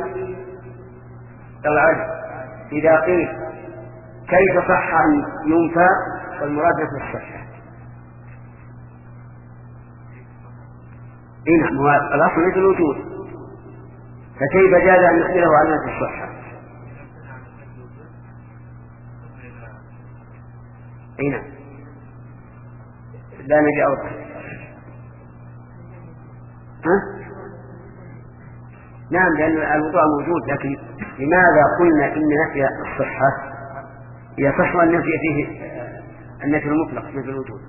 العجز إذا قيل كيف صح أن ينفى والمراد نفي الصحة؟ إيه هو الأصل نفي الوجود، فكيف جاز أن نحمله على نفي الصحة؟ هنا لا نبي أوضح. ها؟ نعم، لأن الوضوء موجود، لكن لماذا قلنا إن نفي الصحة يصح أن نفي فيه النفي المطلق نفي الوجود؟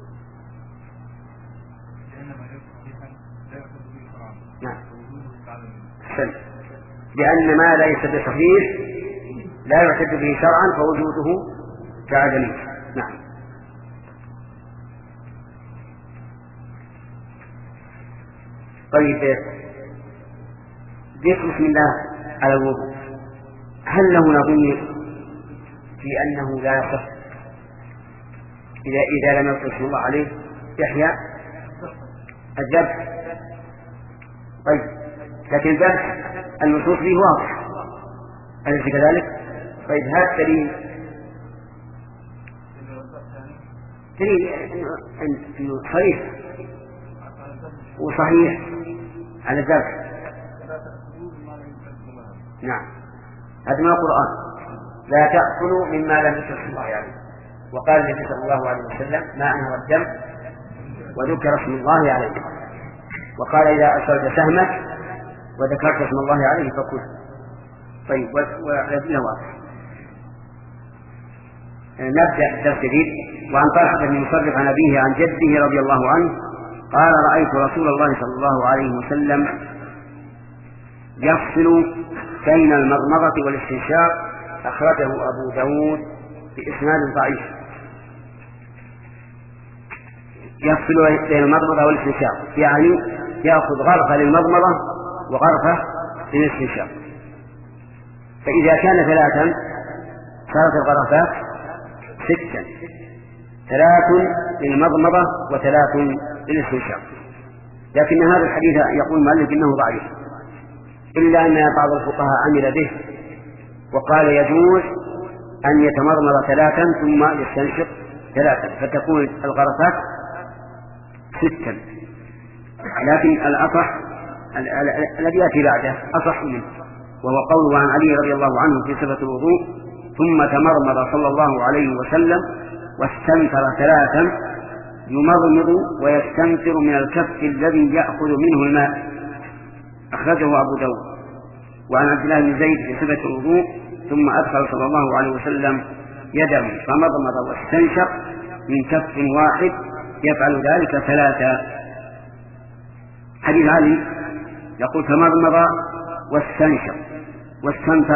نعم، سلم. لأن ما ليس بصحيح لا يعتد به شرعا فوجوده كعدمه. نعم. طيب ذكر بسم الله على الوضوء هل له نظير في أنه لا يصح إذا إذا لم يذكر اسم الله عليه يحيى الذبح؟ طيب لكن الذبح النصوص فيه واضح، أليس كذلك؟ طيب هذا دليل دليل إنه صريح وصحيح على ذلك. نعم هذا من القرآن، لا تأكلوا مما لم يذكر اسم الله عليه. وقال النبي صلى الله عليه وسلم ما أنهر الدم وذكر اسم الله عليه. وقال إذا أكلت سهمك وذكرت اسم الله عليه فكل. طيب ويبنى واضح. نبدأ الدرس الجديد. وعن طلحة بن مصرف عن أبيه عن جده رضي الله عنه قال رأيت رسول الله صلى الله عليه وسلم يفصل بين المضمضة والاستنشاق، أخرجه أبو داود بإسناد ضعيف. يفصل بين المضمضة والاستنشاق يعني يأخذ غرفة للمضمضة وغرفة للاستنشاق. فإذا كان ثلاثا صارت الغرفات ستا، ثلاث للمضمضة وثلاث للاستنشاق. لكن هذا الحديث يقول المؤلف إنه ضعيف، إلا أن بعض الفقهاء عمل به وقال يجوز أن يتمضمض ثلاثا ثم يستنشق ثلاثا فتكون الغرفات ستا. لكن الأصح الذي يأتي بعده أصح منه، وهو قوله عن علي رضي الله عنه في صفة الوضوء ثم تمضمض صلى الله عليه وسلم واستنثر ثلاثا يمضمض ويستنثر من الكف الذي يأخذ منه الماء، أخرجه أبو داود. وعن عبد الله بن زيد في صفة الوضوء ثم أدخل صلى الله عليه وسلم يده فمضمض واستنشق من كف واحد يفعل ذلك ثلاثا. حديث علي يقول فمضمض واستنشق واستنثر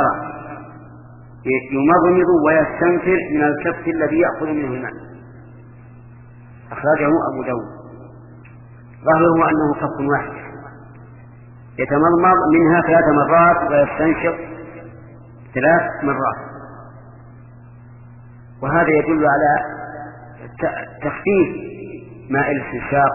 يمضمض ويستنثر من الكف الذي يأخذ منه الماء، أخرجه أبو داود. ظاهره أنه كف واحد يتمضمض منها ثلاث مرات ويستنشق ثلاث مرات، وهذا يدل على تخفيف ماء الاستنشاق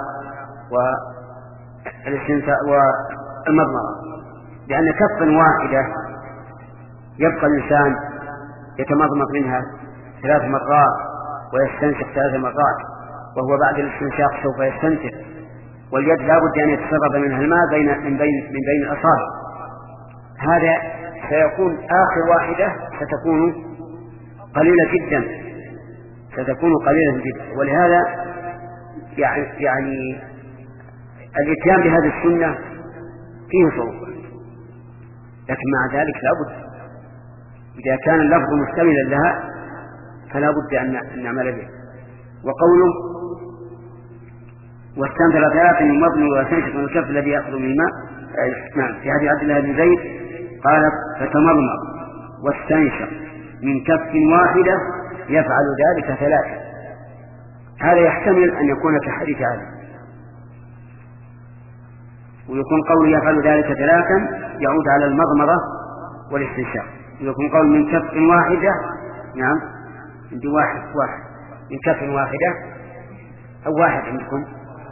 والمضمضة، لأن كفا واحدة يبقى الإنسان يتمضمض منها ثلاث مرات ويستنشق ثلاث مرات، وهو بعد الاستنشاق سوف يستنشق، واليد لا بد أن يتسرب منها الماء بين من بين من بين الأصابع. هذا سيكون آخر واحدة ستكون قليلة جدا ستكون قليلة جدا ولهذا يعني يعني الاتيان بهذه السنة فيه صعوبة، لكن مع ذلك لا بد إذا كان اللفظ مشتملا لها فلا بد أن نعمل به. وقوله واستنثر ثلاثا يمضمض ويستنشق من الكف الذي يأخذ من الماء، نعم في حديث عبد الله بن زيد قال فتمضمض واستنشق من كف واحدة يفعل ذلك ثلاثا. هذا يحتمل أن يكون كحديث علي، ويكون قول يفعل ذلك ثلاثا يعود على المضمضة والاستنشاق، ويكون قول من كف واحدة، نعم عندي واحد واحد من كف واحدة أو واحد عندكم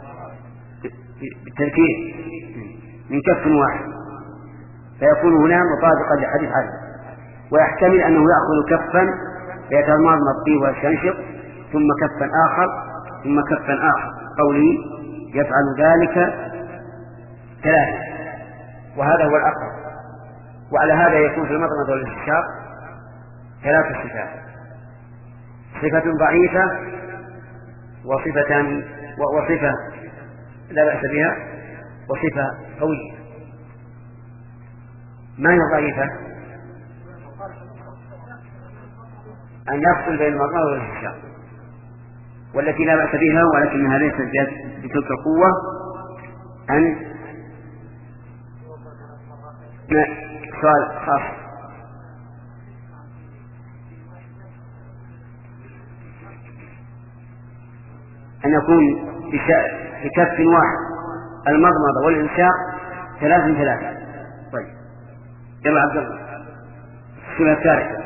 بالتركيب من كف واحد، فيكون هنا مطابقا لحديث علي. ويحتمل أنه يأخذ كفا فيتمضمض فيه ويستنشق ثم كفا آخر ثم كفا آخر، قولي يفعل ذلك ثلاثة، وهذا هو الأقرب. وعلى هذا يكون في المضمضة والاستنشاق ثلاث صفات: صفة ضعيفة وصفة وصفة لا بأس بها وصفة قوية. ما هي ضعيفة؟ أن يفصل بين المضمضة والاستنشاق، والتي لا بأس بها ولكنها ليست بتلك القوة أن سؤال خاص أن يكون بكف واحد المضمضة والإنشاء ثلاث ثلاثة. طيب يلا عبد الله السنة الثالثة.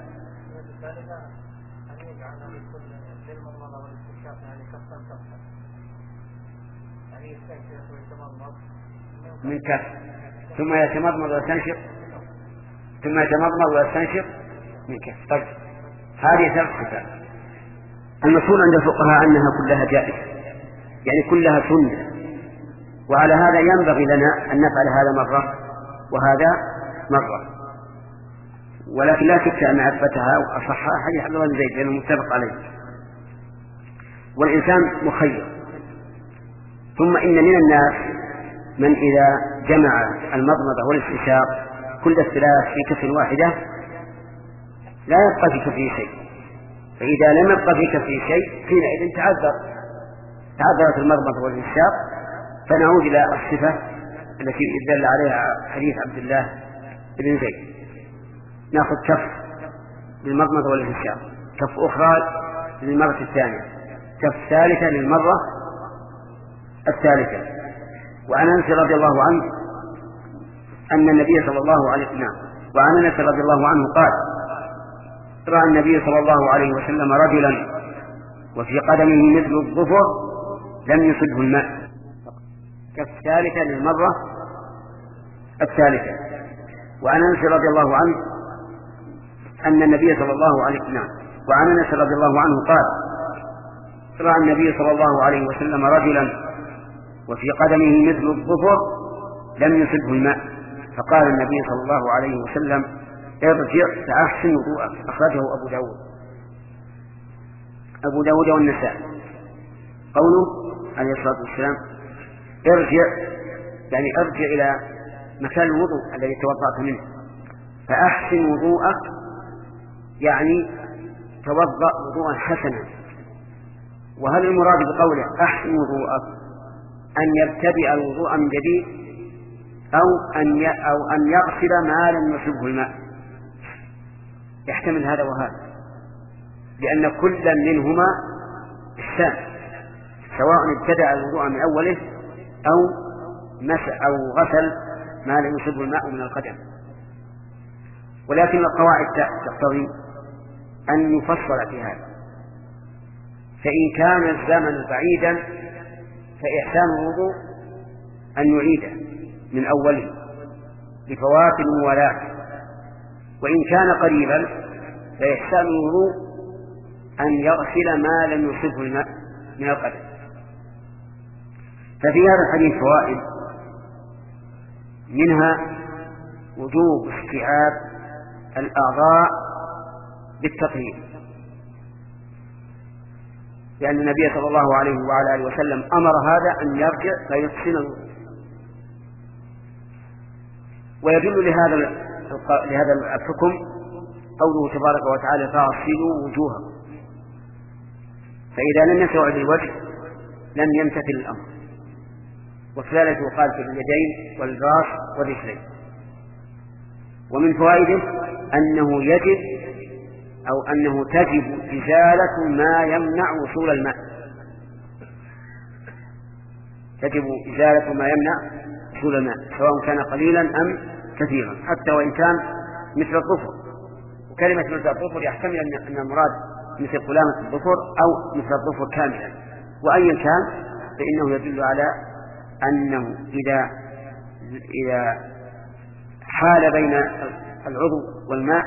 من كف ثم يتمضمض ويستنشق ثم يتمضمض ويستنشق من كف. طيب هذه ثلاث صفات. المشهور عند الفقهاء أنها كلها جائزة، يعني كلها سنة، وعلى هذا ينبغي لنا أن نفعل هذا مرة وهذا مرة. ولكن لا شك أن عفتها وأصحها حديث عبد الله بن زيد لأنه متفق عليه. والإنسان مخير. ثم إن من الناس من إذا جمع المضمضة والاستنشاق كل الثلاث في كف واحدة لا يبقى في كفه شيء، فإذا لم يبقى في كفه شيء حينئذ تعذر تعذرت المضمضة والاستنشاق. فنعود إلى الصفة التي دل عليها حديث عبد الله بن زيد. نأخذ كف للمضمضة والاستنشاق، كف أخرى للمرة الثانية، كف ثالثة للمرة الثالثة. وعن أنس رضي الله عنه أن النبي صلى الله عليه وسلم وعن أنس رضي الله عنه قال: رأى النبي صلى الله عليه وسلم رجلا وفي قدمه مثل الظفر لم يصبه الماء. كف ثالثة للمرة الثالثة. وعن أنس رضي الله عنه أن النبي صلى الله عليه وسلم وعن أنس رضي الله عنه قال: رأى النبي صلى الله عليه وسلم رجلا وفي قدمه مثل الظفر لم يصبه الماء، فقال النبي صلى الله عليه وسلم: ارجع فأحسن وضوءك. أخرجه أبو داود أبو داود والنسائي. قوله عليه الصلاة والسلام ارجع يعني ارجع إلى مكان الوضوء الذي توضأت منه، فأحسن وضوءك يعني توضأ وضوءا حسنا. وهل المراد بقوله أحسن وضوءك أن يبتدئ الوضوء من جديد أو أن أو أن يغسل ما لم يصبه الماء؟ يحتمل هذا وهذا، لأن كل منهما إحسان، سواء ابتدأ الوضوء من أوله أو مسح أو غسل ما لم يصبه الماء من القدم. ولكن القواعد تقتضي أن يفصل في هذا. فإن كان الزمن بعيدا فإحسان الوضوء أن يعيده من أوله لفوات الموالاة، وإن كان قريبا فإحسان الوضوء أن يغسل ما لم يصبه الماء من القدم. ففي هذا الحديث فوائد، منها وجوب استيعاب الأعضاء بالتطهير، لأن النبي صلى الله عليه وعلى آله وسلم أمر هذا أن يرجع فيحسن الوضوء. ويدل لهذا لهذا الحكم قوله تبارك وتعالى: فاغسلوا وجوهكم. فإذا لم يستوعب الوجه لم يمتثل الأمر. وكذلك يقال في اليدين والراس والرجلين. ومن فوائده أنه يجب أو أنه تجب إزالة ما يمنع وصول الماء، تجب إزالة ما يمنع وصول الماء سواء كان قليلا أم كثيرا، حتى وإن كان مثل الظفر. وكلمة مثل الظفر يحتمل أن المراد مثل قلامة الظفر أو مثل الظفر كاملا، وأيا كان فإنه يدل على أنه إذا إذا حال بين العضو والماء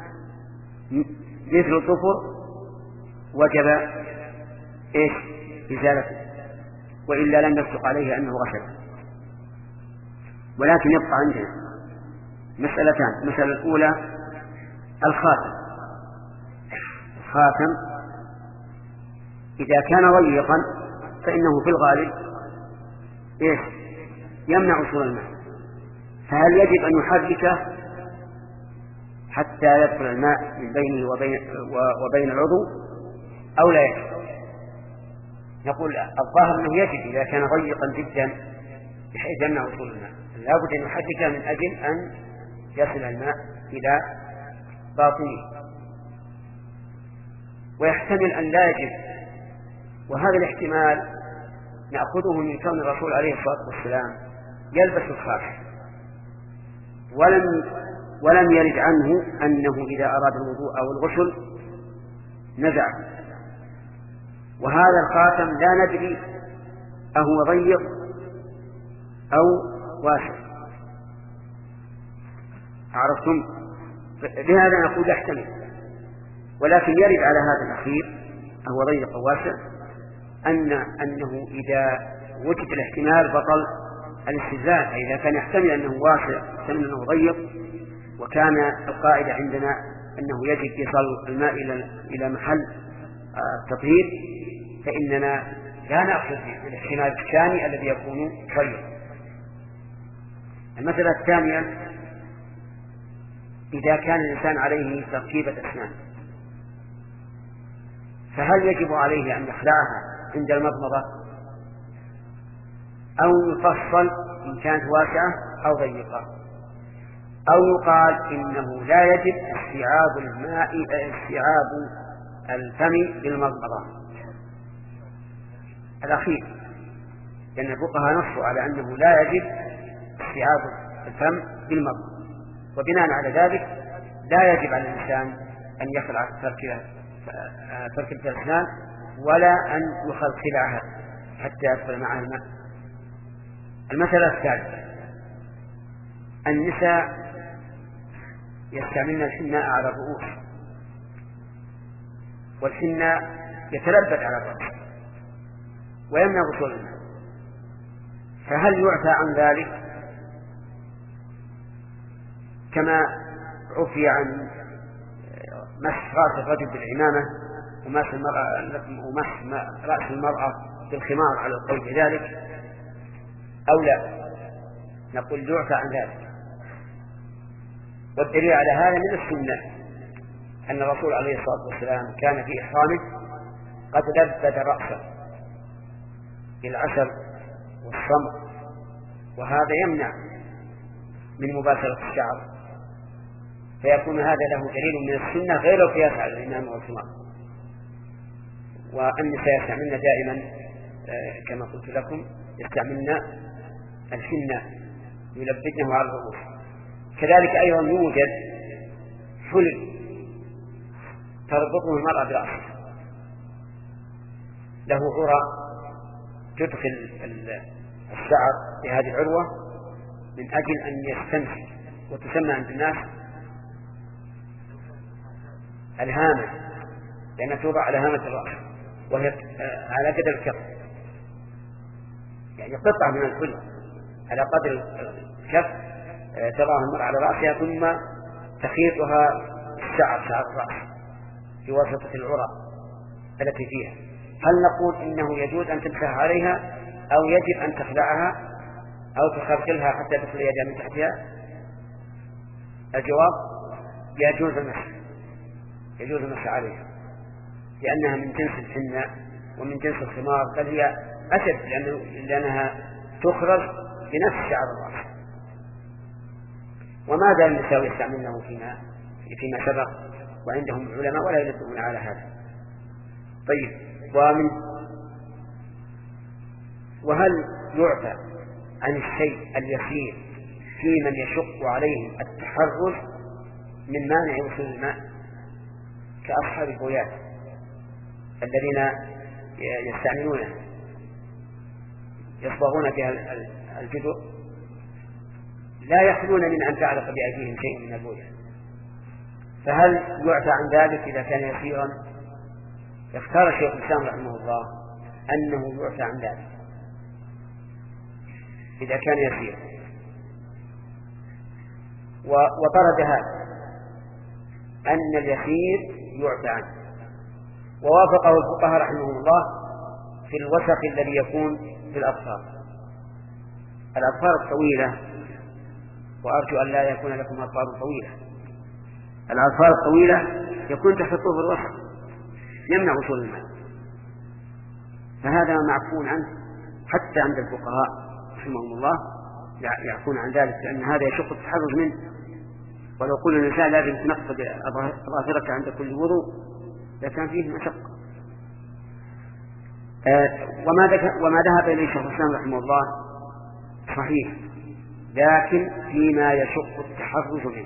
مثل الظفر وجب إيش إزالته، وإلا لم يصدق عليه أنه غسل. ولكن يبقى عندنا مسألتان. المسألة الأولى الخاتم. الخاتم إذا كان ضيقا فإنه في الغالب إيش يمنع وصول الماء، فهل يجب أن يحركه حتى يدخل الماء من بينه وبين, وبين العضو أو لا يجب؟ نقول الظاهر أنه يجب إذا كان ضيقا جدا بحيث يمنع وصول الماء، لا بد أن يحركه من أجل أن يصل الماء إلى باطنه. ويحتمل أن لا يجب، وهذا الاحتمال نأخذه من كون الرسول عليه الصلاة والسلام يلبس الخاتم، ولم ولم يرد عنه أنه إذا أراد الوضوء أو الغسل نزع. وهذا الخاتم لا ندري أهو ضيق أو واسع، عرفتم؟ لهذا نقول يحتمل، ولكن يرد على هذا الأخير أهو ضيق أو واسع أن أنه إذا وجد الاحتمال بطل الاستدلال إذا كان يحتمل أنه واسع يحتمل أنه ضيق، وكان القاعدة عندنا أنه يجب إيصال الماء إلى إلى محل التطهير، فإننا لا نأخذ بالاحتمال الثاني الذي يكون ضيق. المسألة الثانية: إذا كان الإنسان عليه تركيبة أسنان، فهل يجب عليه أن يخلعها عند المضمضة أو يفصل إن كانت واسعة أو ضيقة، أو يقال إنه لا يجب استيعاب الماء استيعاب الفم بالمضمضة؟ الأخير، لأن الفقهاء نصوا على أنه لا يجب استيعاب الفم بالمضمضة، وبناء على ذلك لا يجب على الإنسان أن يخلع تركيبة الأسنان ولا أن يخلخلعها حتى يدخل معها الماء. المسألة الثالثة: النساء يستعملن الحناء على الرؤوس، والحناء يتلبد على الرأس ويمنع وصول الماء، فهل يعفى عن ذلك كما عفي عن مسح رأس الرجل بالعمامة ومسح المرأة ومسح رأس المرأة بالخمار على القول بذلك، أو لا؟ نقول يعفى عن ذلك، والدليل على هذا من السنة أن الرسول عليه الصلاة والسلام كان في إحرامه قد لبد رأسه بالعسل والصمت، وهذا يمنع من مباشرة الشعر، فيكون هذا له دليل من السنة غير القياس على الإمام والخمار. والنساء يستعملن دائما كما قلت لكم يستعملن الحنة يلبدنه على الرؤوس. كذلك أيضا يوجد حلل تربطه المرأة برأسها، له عرى تدخل الشعر في هذه العروة من أجل أن يستنسي، وتسمى عند الناس الهامة، لأنها توضع على هامة الرأس وهي على قدر الكف، يعني قطعة من الحلل على قدر الكف تضعها المرأة على رأسها ثم تخيطها الشعر شعر الرأس في وسط العرى التي فيها. هل نقول إنه يجوز أن تمسح عليها أو يجب أن تخلعها أو تخرجلها حتى تدخل يدها من تحتها؟ الجواب: يجوز المسح، يجوز المسح عليها، لأنها من جنس الحنة ومن جنس الخمار، بل هي أشد لأنها تخرج بنفس شعر الرأس. وماذا النساء يستعملونه فيما فيما سبق وعندهم علماء ولا يردون على هذا. طيب، ومن وهل يعفى عن الشيء اليسير في من يشق عليهم التحرز من مانع وصول الماء كأصحاب البويات الذين يستعملونه يصبغون بها الجدر، لا يخلون من أن تعلق بأيديهم شيء من البوية، فهل يعفى عن ذلك إذا كان يسيرا؟ اختار الشيخ الإسلام رحمه الله أنه يعفى عن ذلك إذا كان يسيرا، وطرد هذا أن اليسير يعفى عنه، ووافقه الفقهاء رحمه الله في الوسق الذي يكون في الأظفار الأظفار الطويلة، وأرجو أن لا يكون لكم أظفار طويلة. الأظفار الطويلة يكون تحت طوف الوسط يمنع وصول الماء، فهذا معفون عنه حتى عند الفقهاء رحمهم الله يعفون عن ذلك، لأن هذا يشق التحرز منه. ولو قلنا الإنسان لازم تنقض أظافرك عند كل وضوء لكان فيه مشقة. آه وما, وما ذهب إليه شيخ الإسلام رحمه الله صحيح، لكن فيما يشق التحرز منه،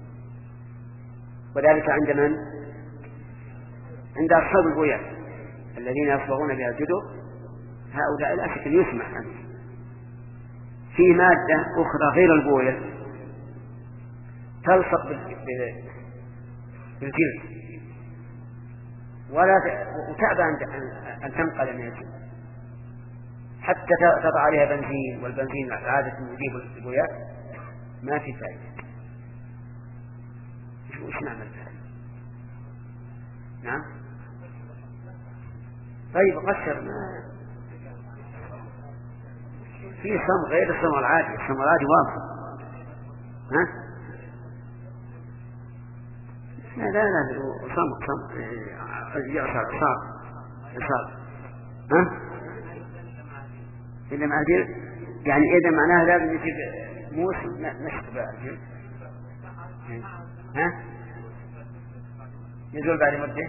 وذلك عند من؟ عند أصحاب البويات الذين يصبغون بها الجدر، هؤلاء لا شك يسمح عنه. في مادة أخرى غير البوية تلصق بالجلد ولا وتعبى أن تنقل من الجلد، حتى تضع عليها بنزين، والبنزين عادة يجيب البويات ما في فائدة. وش نعمل فيها؟ نعم. طيب قشر ما في صم غير الصم العادي، الصم العادي واضح. ها؟ لا لا لا صم صم يعصر عصار عصار. ها؟ إذا معجل يعني إذا معناها لازم يجيب موس نشط بعجل. ها؟ يزول بعد مدة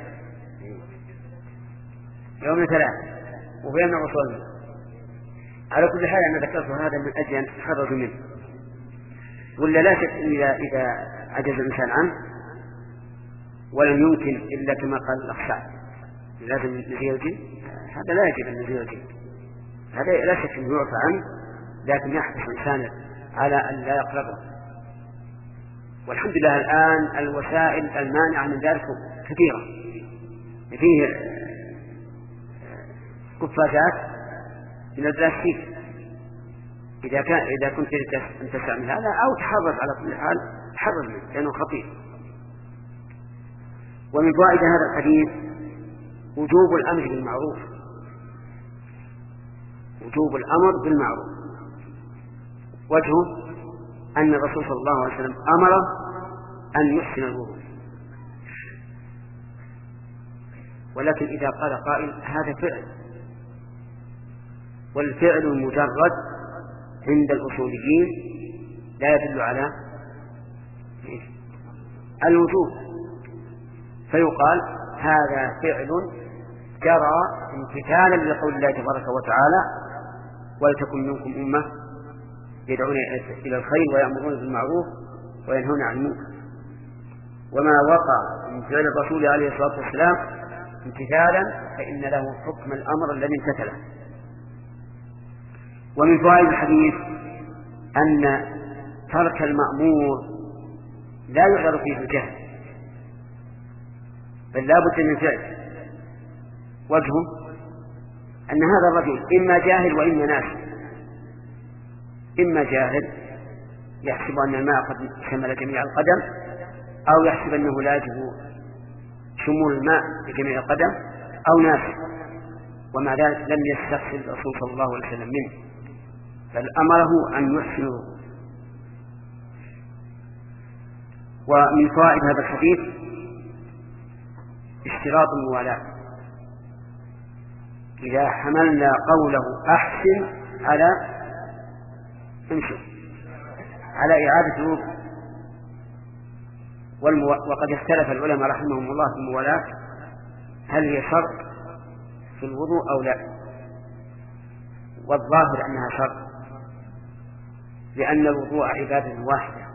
يوم ثلاثة وبين الوصول. على كل حال أنا ذكرت هذا من أجل أن تتحرجوا منه، ولا لا شك إذا إذا عجز الإنسان عنه ولم يمكن إلا كما قال الأخ سعد لازم نزيوجي، هذا لا يجب أن نزيوجي، هذا لا شك أنه يعفى عنه، لكن يحرص الإنسان على أن لا يقربه. والحمد لله الآن الوسائل المانعة من ذلك كثيرة، فيه قفازات من البلاستيك إذا كان إذا كنت أن تستعمل هذا أو تحرز على كل حال تحرز منه لأنه خطير. ومن فوائد هذا الحديث وجوب الأمر بالمعروف، وجوب الأمر بالمعروف. وجهه أن الرسول صلى الله عليه وسلم أمر أن يحسن الوضوء، ولكن إذا قال قائل هذا فعل، والفعل المجرد عند الأصوليين لا يدل على الوجوب، فيقال هذا فعل جرى امتثالا لقول الله تبارك وتعالى ولتكن منكم أمة يدعون إلى الخير ويأمرون بالمعروف وينهون عن المنكر. وما وقع من فعل الرسول عليه الصلاة والسلام امتثالا فإن له حكم الأمر الذي امتثله. ومن فوائد الحديث أن ترك المأمور لا يعذر فيه الجهل، بل لا بد من فعله. وجهه أن هذا الرجل إما جاهل وإما ناسي، إما جاهل يحسب أن الماء قد شمل جميع القدم، أو يحسب أنه لا يجب شمول الماء بجميع القدم، أو ناسي ومع ذلك لم يستغفر الرسول صلى الله عليه وسلم منه، بل أمره أن يحسن. ومن فوائد هذا الحديث اشتراط الموالاة، إذا حملنا قوله أحسن على انشر على إعادة الوضوء. والمو... وقد اختلف العلماء رحمهم الله في الموالاة هل هي شرط في الوضوء أو لا، والظاهر أنها شرط، لأن الوضوء عبادة واحدة،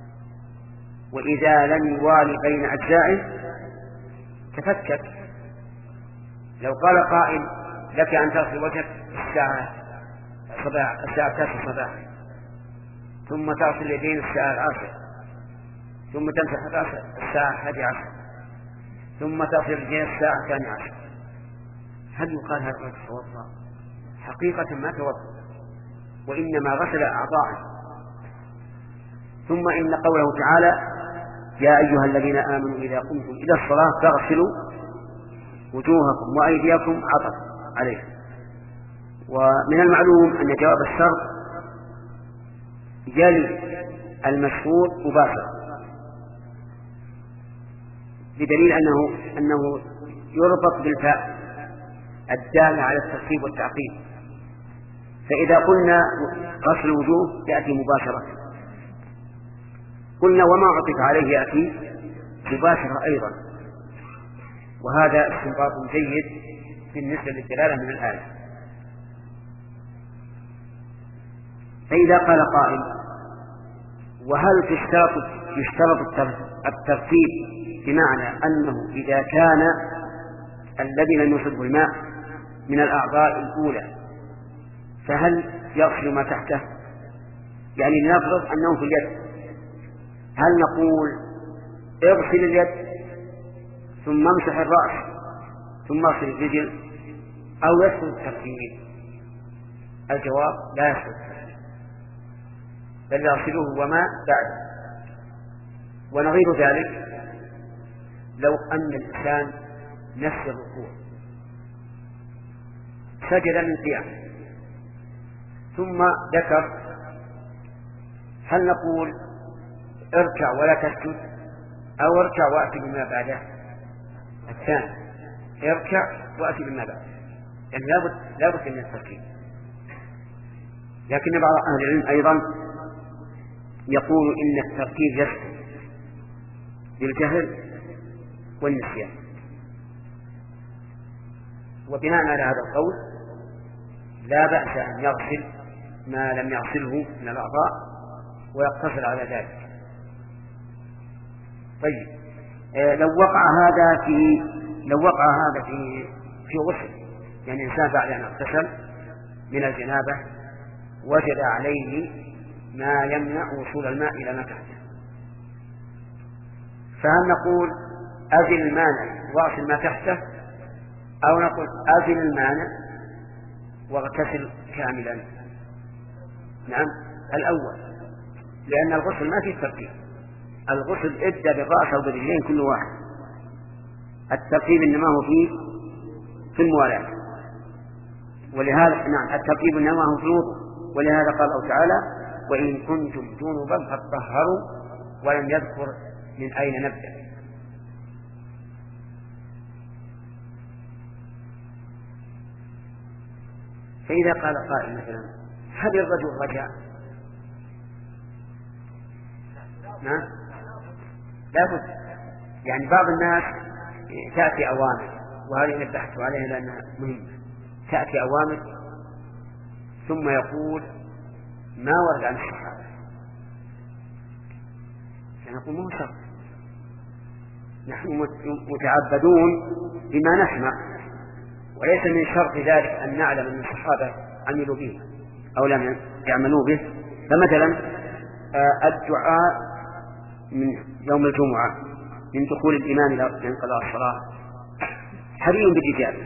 وإذا لم يوالي بين أجزائه تفكك. لو قال قائل لك أن تصل وجهك الساعة صباح الساعة التاسعة صباحا، ثم تصل اليدين الساعة العاشرة، ثم تمسح الرأس الساعة الحادية عشر، ثم تصل اليدين الساعة الثانية عشر، هل يقال هذا توضأ؟ حقيقة ما توضأ، وإنما غسل أعضاءه. ثم إن قوله تعالى يا أيها الذين آمنوا إذا قمتم إلى الصلاة فاغسلوا وجوهكم وأيديكم عطف عليه. ومن المعلوم أن جواب الشرط يلي المشهور مباشرة، بدليل أنه أنه يربط بالفاء الدالة على الترتيب والتعقيب، فإذا قلنا غسل الوجوه يأتي مباشرة، قلنا وما عطف عليه يأتي مباشرة أيضا، وهذا استنباط جيد بالنسبة للدلالة من الآية. فإذا قال قائل وهل تشترط يشترط الترتيب بمعنى أنه إذا كان الذي لم يصبه الماء من الأعضاء الأولى فهل يغسل ما تحته؟ يعني لنفرض أنه في اليد، هل نقول اغسل اليد ثم امسح الرأس ثم اغسل الرجل، أو يدخل الترتيب؟ الجواب لا يصح، بل يغسله وما بعده. ونظير ذلك لو أن الإنسان نسي الركوع سجد من قيام ثم ذكر، هل نقول اركع ولا تسجد أو اركع وأتي بما بعده؟ الثاني، اركع وأتي بما بعده، يعني لابد لابد من التركيب. لكن بعض أهل العلم أيضا يقول إن التركيب يسهل بالجهل والنسيان، وبناء على هذا القول لا بأس أن يغسل ما لم يغسله من الأعضاء ويقتصر على ذلك. طيب آه لو وقع هذا في لو وقع هذا في في غسل، يعني إنسان بعد أن اغتسل من الجنابة وجد عليه ما يمنع وصول الماء إلى ما تحته، فهل نقول أزل المانع واغسل ما تحته، أو نقول أزل المانع واغتسل كاملا؟ نعم الأول، لأن الغسل ما فيه ترتيب، الغسل ابدأ بالرأس أو بالرجلين كل واحد، الترتيب إنما هو فيه في الموالاة، ولهذا نعم الترتيب إنما هو في الوضوء، ولهذا قال الله تعالى وإن كنتم جنبا فاطهروا، ولم يذكر من أين نبدأ. فإذا قال قائل مثلا هل الرجل رجع؟ نعم لا بد، يعني بعض الناس تأتي أوامر، وهذه نبهت عليها لأنها مهمة، تأتي أوامر ثم يقول ما ورد عن الصحابة، فنقول مو شرط، نحن متعبدون بما نسمع، وليس من شرط ذلك أن نعلم أن الصحابة عملوا به أو لم يعملوا به. فمثلا الدعاء من يوم الجمعة من دخول الإمام إلى انقضاء الصلاة حري بالإجابة،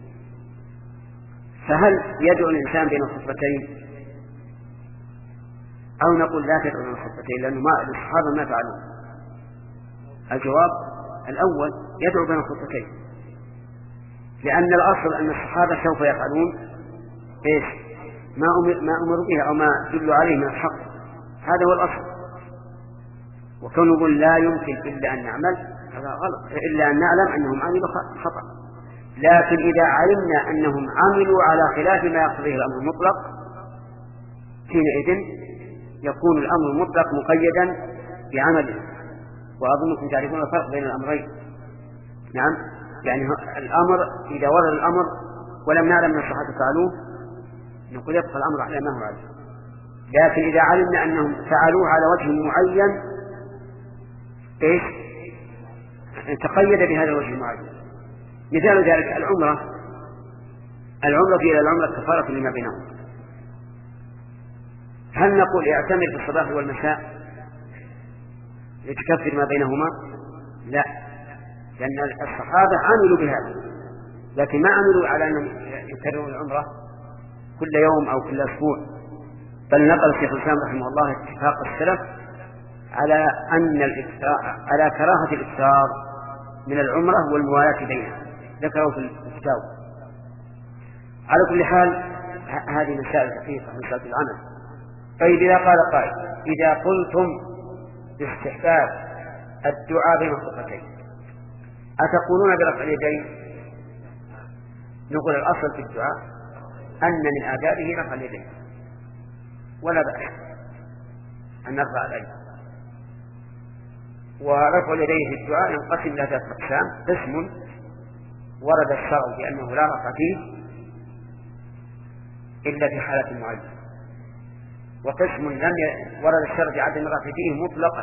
فهل يدعو الإنسان بين الخطبتين أو نقول لا تدعو بين الخطبتين لأنه ما الصحابة ما فعلوا؟ الجواب الأول، يدعو بين الخطبتين، لأن الأصل أن الصحابة سوف يفعلون إيش ما أمر ما أمروا به أو ما دلوا عليه من الحق، هذا هو الأصل. وكون نقول لا يمكن إلا أن نعمل هذا غلط، إلا أن نعلم أنهم عملوا خطأ، لكن إذا علمنا أنهم عملوا على خلاف ما يقتضيه الأمر المطلق حينئذ يكون الأمر المطلق مقيدا بعمله. وأظنكم تعرفون الفرق بين الأمرين. نعم، يعني الأمر إذا ورد الأمر ولم نعلم أن الصحابة فعلوه نقول يبقى الأمر على ما هو عليه، لكن إذا علمنا أنهم فعلوه على وجه معين إيش تقيد بهذا الوجه المعين. مثال ذلك العمرة، العمرة إلى العمرة كفارة لما بينهم، هل نقول اعتمر في الصباح والمساء لتكفر ما بينهما؟ لا، لأن الصحابة عملوا بهذا، لكن ما عملوا على أن يكرروا العمرة كل يوم أو كل أسبوع، بل نقل الشيخ الإسلام رحمه الله اتفاق السلف على أن الإكثار على كراهة الإكثار من العمرة والموالاة بينها، ذكروا في الكتاب. على كل حال هذه مسائل دقيقة، مسائل العمل. طيب إذا قال قائل إذا قلتم باستحباب الدعاء بين الخطبتين أتقولون برفع اليدين؟ نقول الأصل في الدعاء أن من آدابه رفع اليدين، ولا بأس أن نرفع اليدين. ورفع اليدين في الدعاء ينقسم إلى ثلاثة أقسام: قسم ورد الشرع بأنه لا رفع فيه إلا في حالة معينة، وقسم لم ورد الشرع بعدم الرفع فيه مطلقا،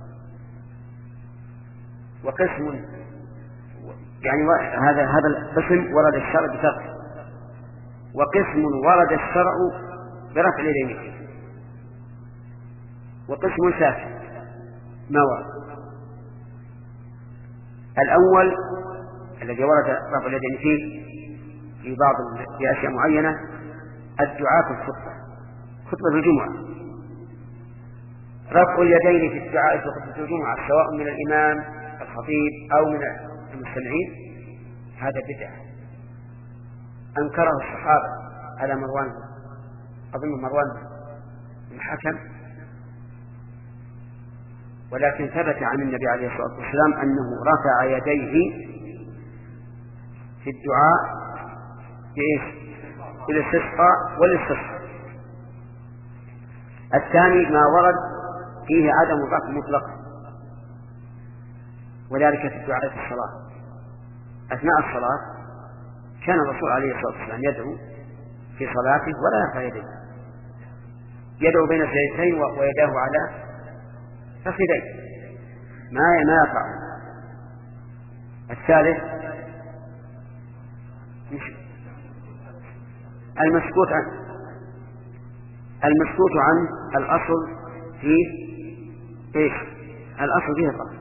وقسم يعني هذا هذا القسم ورد الشرع بترك، وقسم ورد الشرع برفع اليدين فيه، وقسم ساكت ما ورد. الأول الذي ورد رفع اليدين فيه في بعض في أشياء معينة الدعاء في الخطبة، خطبة الجمعة، رفع اليدين في الدعاء في خطبة الجمعة سواء من الإمام الخطيب أو من المستمعين هذا بدعة أنكره الصحابة على مروان، أظن مروان الحكم، ولكن ثبت عن النبي عليه الصلاة والسلام أنه رفع يديه في الدعاء بإيش؟ بالاستسقاء والاستصحاء. الثاني ما ورد فيه عدم الرفع مطلقا، وذلك في الدعاء في الصلاة. أثناء الصلاة كان الرسول عليه الصلاة والسلام يدعو في صلاته ولا يرفع يديه، يدعو بين السجدتين ويداه على فخذيه ما ما يرفع. الثالث المسكوت عنه، المسكوت عن الأصل فيه إيش؟ الأصل فيه الرفع،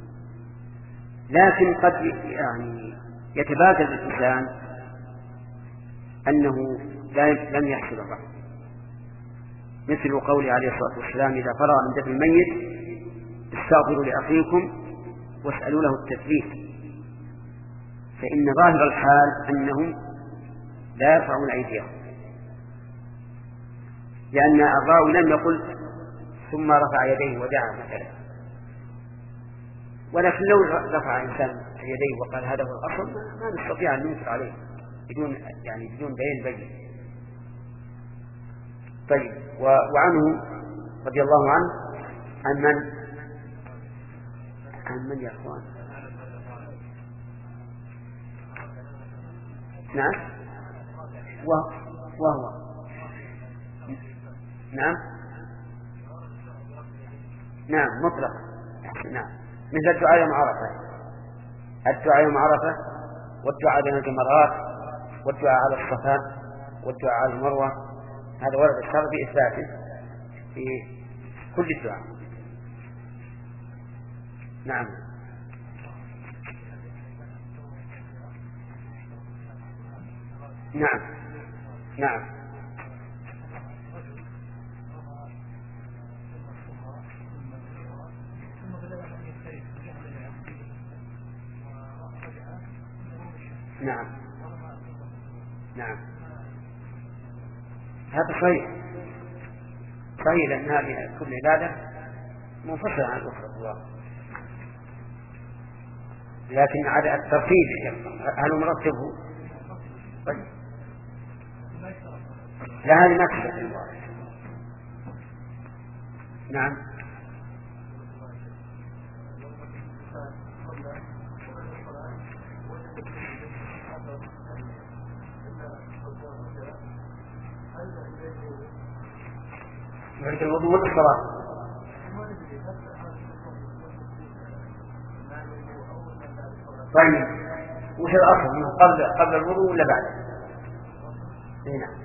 لكن قد يعني يتبادل الإنسان أنه لم يحصل الرفع، مثل قوله عليه الصلاة والسلام إذا فرغ من دفن الميت استغفروا لأخيكم واسألوا له التثبيت، فإن ظاهر الحال أنهم لا يرفعون أيديهم، لأن الراوي لم يقل ثم رفع يديه ودعا مثلا، ولكن لو رفع إنسان يديه وقال هذا هو الأصل ما نستطيع أن ننكر عليه بدون يعني بدون بيان بين. طيب، وعنه رضي الله عنه عن من عن من يا أخوان؟ نعم، وهو نعم نعم مطلق، نعم، مثل الدعاء يوم عرفة، الدعاء يوم عرفة والدعاء بين الجمرات والدعاء على الصفا والدعاء على المروة، هذا ورد الشرع بإثباته في كل الدعاء. نعم. نعم نعم نعم نعم هذا صحيح صحيح، لأن هذه كل عبادة منفصلة عن الأخرى الله، لكن على الترتيب هل مرتبه؟ طيب. لا هذه ما تشبه الله. نعم بعد الوضوء والصلاة. طيب، وش الأصل قبل قبل الوضوء ولا بعد؟ هنا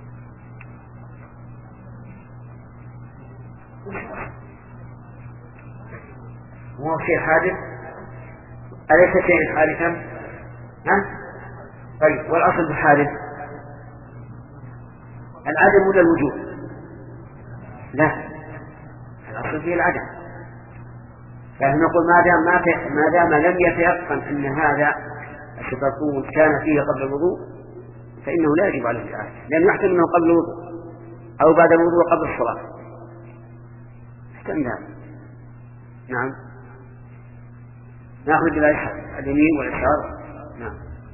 هو شيء حادث، أليس شيء حادثا؟ ها؟ طيب، والأصل بالحادث العدم ولا الوجود؟ لا، الأصل فيه العدم، فنحن نقول ما دام ما ما دام لم يتيقن أن هذا الشيطان كان فيه قبل الوضوء فإنه لا يجب عليه الإعادة، لأن يحتمل أنه قبل الوضوء أو بعد الوضوء قبل الصلاة. استنى. نعم، نأخذ إلى اليمين واليسار. نعم.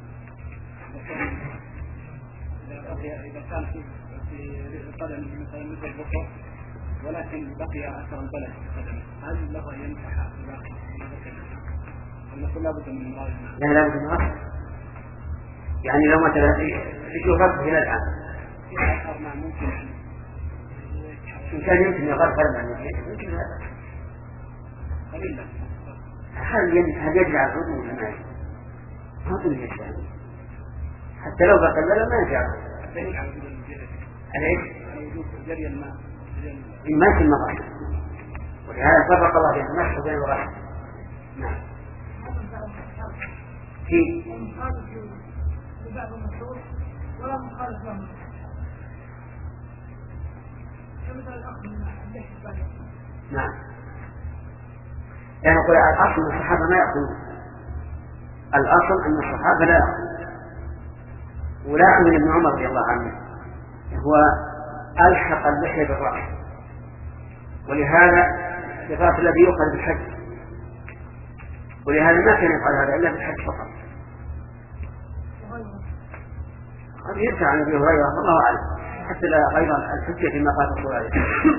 إذا كان في قدم مثلا مثل البطء ولكن بقي أثر البلد قدمه، هل له أن يمسح باقي أم نقول لابد من مرض؟ لا لابد من مرض، يعني لو مثلا يشوف ربه إلى الآن ممكن إن كان يمكن يغرق المعنى يمكن هذا قليلا. هل هل يجعل عضو ولا ما يجعل؟ ما أقول يجعل، حتى لو بقى الماء ما يجعل. عليك جري الماء الماء في المغرب، ولهذا فرق الله بين المسح وبين الغسل. نعم. في بعض النصوص ولا مخالف لهم. نعم. يعني يقول الأصل أن الصحابة ما يأخذون، الأصل أن الصحابة لا يأخذون، ولا من ابن عمر رضي الله عنه هو ألحق اللحية بالرأس، ولهذا الرأس الذي يؤخذ بالحج، ولهذا ما كان يفعل هذا إلا بالحج فقط. قد يرجع عن ابي هريره والله اعلم، حتى لا ايضا الحجه فيما قال الرسول عليه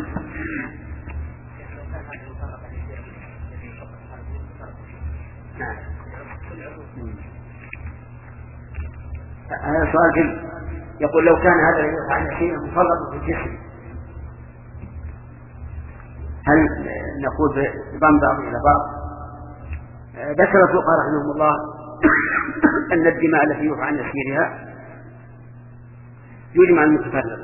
نعم. هذا سؤال جيد. يقول لو كان هذا الذي شيء مفرط في الجسم هل نقول بضم بعض الى بعض؟ ذكر الفقهاء رحمهم الله ان الدماء التي يوقع عن يسيرها يجمع المتفرق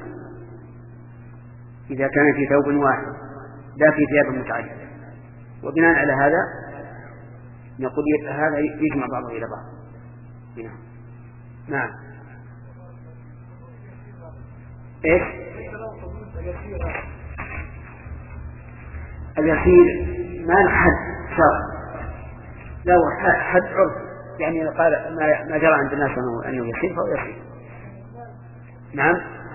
إذا كان في ثوب واحد لا في ثياب متعددة، وبناء على هذا نقول هذا يجمع بعضه إلى بعض. نعم. نعم. إيش؟ اليسير ما الحد شرع، لا حد عرف، يعني قال ما جرى عند الناس أنه يسير فهو يسير. نعم.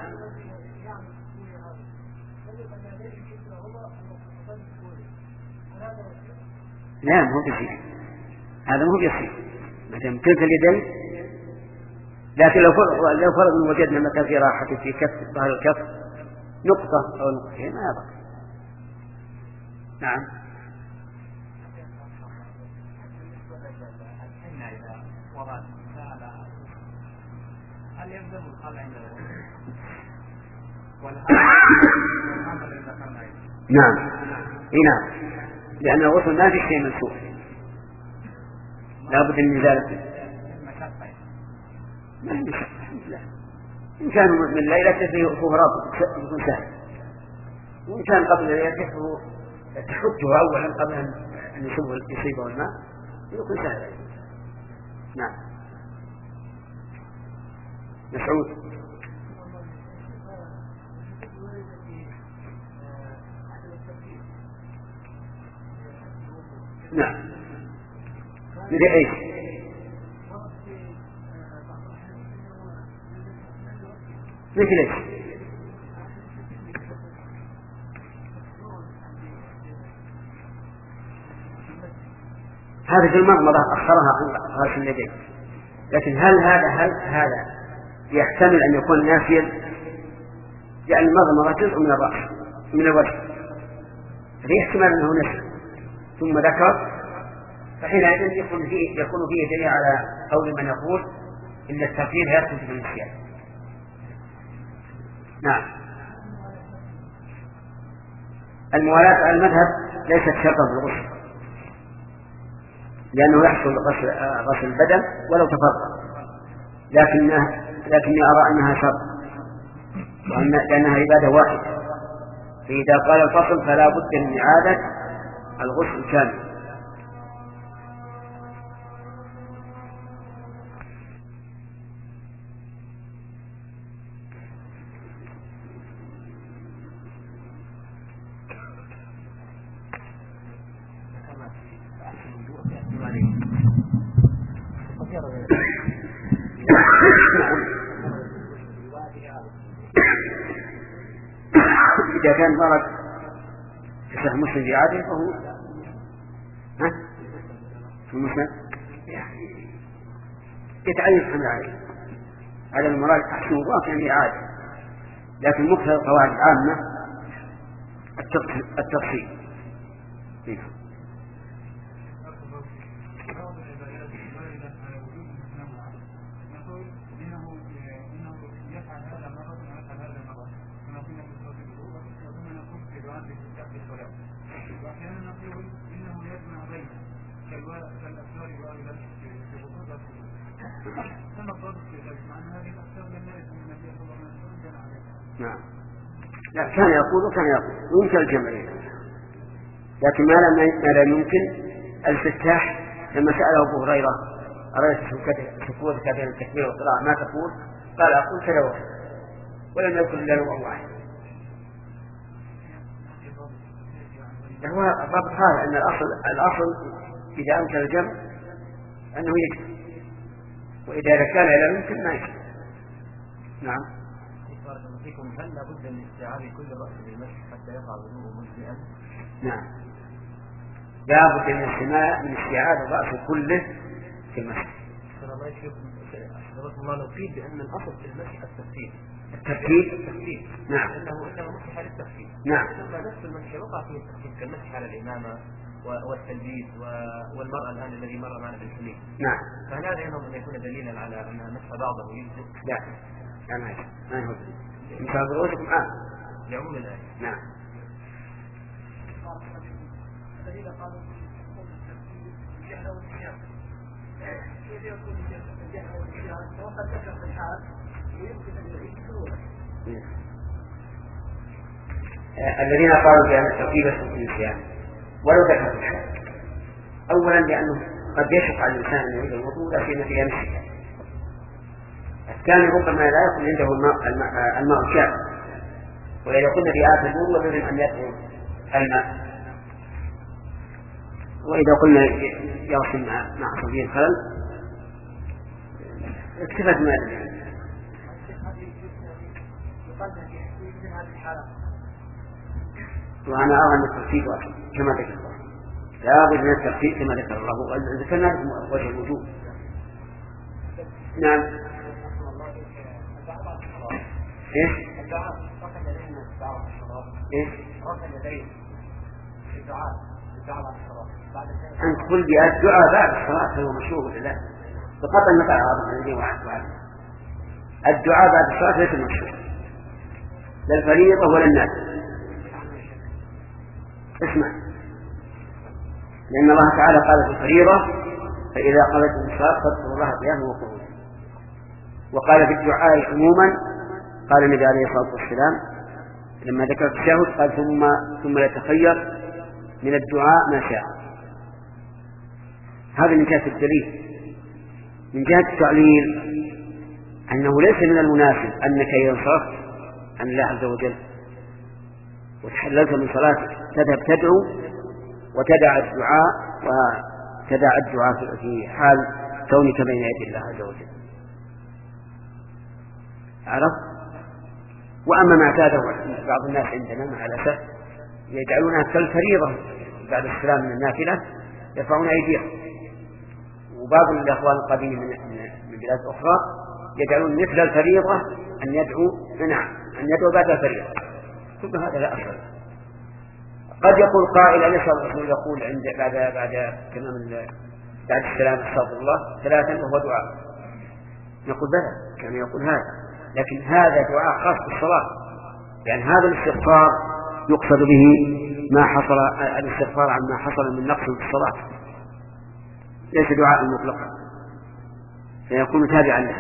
لا مو بيسير، هذا مو بيسير ما دام كلتا اليدين، لكن لو فرض لو فرض وجدنا مكان في راحة في كف ظهر الكف نقطة أو نقطتين ما يضر. نعم. هل يلزم الخلع عند نعم. اي نعم، لأن الغسل ما في شيء منسوخ، لا بد من ذلك. إن كان من الليلة فيه رابط يكون سهل، وإن كان قبل الليلة تحطه أولا قبل أن يصيبه الماء يكون سهل. نعم. مسعود. نعم. مثل ايش؟ مثل ايش؟ هذه في المضمضة أخرها عن غسل اليدين، لكن هل هذا هل هذا يحتمل أن يكون نافيا؟ يعني المضمضة جزء من الرأس من الوجه، هذا يحتمل أنه نسي ثم ذكر، فحينئذ يكون فيه يكون فيه دليل على قول من يقول إن التغيير يثبت بالنسيان. نعم. الموالاة على المذهب ليست شرطا في الغسل، لأنه يحصل غسل غسل البدن ولو تفرق، لكنه لكني أرى أنها شرط، لأنها عبادة واحدة، فإذا قال الفصل فلا بد من إعادة الغسل كامل. إذا كان ضرب في مسلم في عاده فهو ها في المسلم يتعين حمل عليه على المراد أحسن وضعف يعني عاده، لكن مقتضى القواعد العامة التفصيل. نعم. لا كان يقول وكان يقول ويمكن الجمع، لكن ما لا يمكن الافتتاح. لما سأله أبو هريرة أرأيت سكوتك بين التكبير والقراءة ما تقول؟ قال أقول كذا وكذا، ولم يكن إلا نوع واحد. هو الضابط هذا أن الأصل الأصل إذا أمكن الجمع أنه يجب، وإذا كان لا يمكن ما يجب. نعم. هل لابد من استيعاب كل رأس للمسح حتى يقع وضوءه مجزئا؟ نعم، لابد من استيعاب من استيعاب الرأس كله في المسح. الله يشوف الله لو قيل بأن الأصل في المسح التفكير. التفكير؟ التفكير. نعم. إنه إنه مسح على التفكير. نعم. ثم نفس المسح وقع فيه التفكير كالمسح على الإمامة والتلبيس والمرأة الآن الذي مر معنا بالحليب. نعم. فهل هذا ينظر أن يكون دليلا على أن مسح بعضه يجزئ؟ لا، لا ما يجب، ما يجب. إن شاء الله رؤوسكم عام. لعموم الآية. نعم. الذين قالوا الجهل والنسيان كيف يكون الجهل والنسيان وقد ذكر في الحال ويمكن ان يعيد سهوله. الذين قالوا بأن الترتيب في النسيان ولو ذكر في الحال، أولا لأنه قد يشق على الإنسان أن يعيد الوضوء لا سيما في نفسه. الثاني ربما لا يكون عنده الماء الماء, الماء الكافي، وإذا كنا في آخر الوضوء لازم أن يدعو الماء. وإذا قلنا يغسل مع صديق الخلل اكتفت ما وأنا أرى أن الترتيب كما ذكر الله، لا بد من الترتيب كما ذكر الله، وذكرنا لكم وجه الوجوب. نعم. إيش؟ إيش؟ أن تقول بالدعاء بعد الصلاة هو مشروع ولا لا؟ بقطع المقال هذا الذي واحد واحد. الدعاء بعد الصلاة ليس مشروع، لا الفريضة ولا النافلة. اسمع، لأن الله تعالى قال في الفريضة فإذا قضيتم الصلاة فاذكروا الله قياما وقعودا، وقال في الدعاء عموما قال النبي عليه الصلاة والسلام لما ذكر التشهد قال ثم ثم يتخير من الدعاء ما شاء. هذا من جهة الدليل. من جهة التعليل أنه ليس من المناسب أنك إذا انصرفت عن الله عز وجل وتحللت من صلاتك تذهب تدعو وتدع الدعاء وتدع الدعاء في حال كونك بين يدي الله عز وجل. عرفت؟ وأما ما اعتاده بعض الناس عندنا مع الأسف يجعلونها كالفريضة بعد السلام من النافلة يرفعون أيديهم، وبعض الأخوان القديم من من بلاد أخرى يجعلون مثل الفريضة أن يدعو نعم أن يدعو بعد الفريضة. كل هذا لا أصل. قد يقول قائل أليس الرسول يقول عند بعد بعد تمام بعد السلام استغفر الله ثلاثا وهو دعاء؟ نقول بلى كان يقول هذا، لكن هذا دعاء خاص بالصلاة، يعني هذا الاستغفار يقصد به ما حصل الاستغفار عما حصل من نقص في الصلاة، ليس دعاء مطلقا فيكون تابعا له.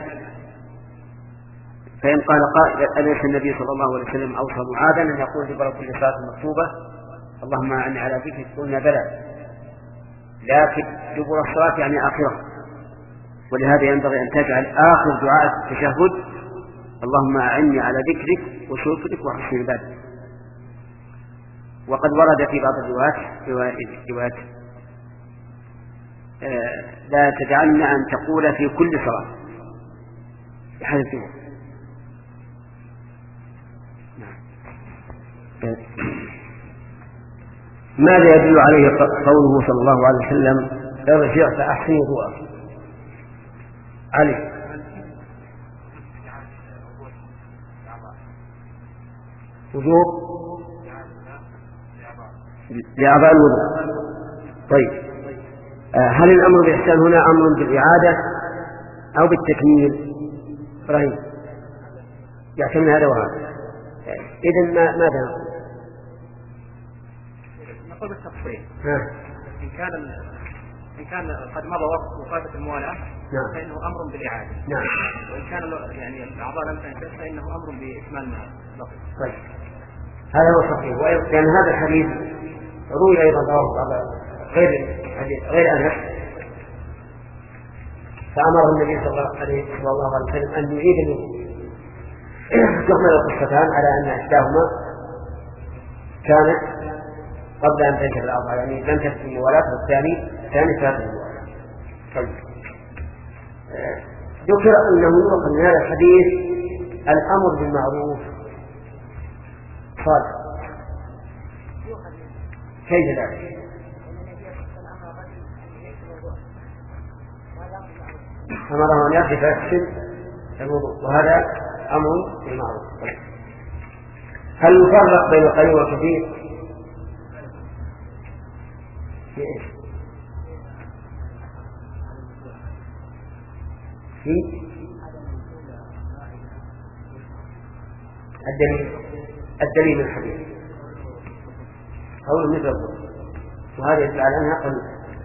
فإن قال قائل أليس النبي صلى الله عليه وسلم أوصى معاذا أن يقول دبر كل صلاة مكتوبة اللهم أعني على ذكرك؟ قلنا بلى، لكن دبر الصلاة يعني آخرة، ولهذا ينبغي أن تجعل آخر دعاء التشهد اللهم أعني على ذكرك وشكرك وحسن عبادتك. وقد ورد في بعض الروايات روايات آه لا تجعلنا أن تقول في كل صلاة بحيث ماذا يدل عليه قوله صلى الله عليه وسلم ارجع فأحسن وضوءك؟ علي وجوب لأعضاء الوضوء. طيب هل الأمر بالإحسان هنا أمر بالإعادة أو بالتكميل؟ إبراهيم يعتمد هذا وهذا. إذن ماذا نقول؟ نقول بالتفصيل. إن كان إن كان قد مضى وقت وفاة الموالاة فإنه أمر بالإعادة. نعم. وإن كان يعني الأعضاء لم تنتهي فإنه أمر بإكمال ما بقي. طيب هذا هو صحيح، لأن هذا الحديث روي أيضا غير غير أنس، فأمر النبي صلى الله عليه وسلم أن يعيد الوضوء. تحمل القصتان على أن إحداهما كانت قبل أن تنشف الأربعة، يعني لم تكن الموالاة والثاني ثاني ثلاثة الموالاة. طيب ذكر أنه يؤخذ من هذا الحديث الأمر بالمعروف صالح. كيف ذلك؟ أمره أن يأتي فيحسن الوضوء، وهذا أمر بالمعروف. هل يفرق بين القليل والكثير؟ في إيش؟ في الدليل الدليل من الحديث قول مثل الظهر، وهذا يدل على أنها قليل.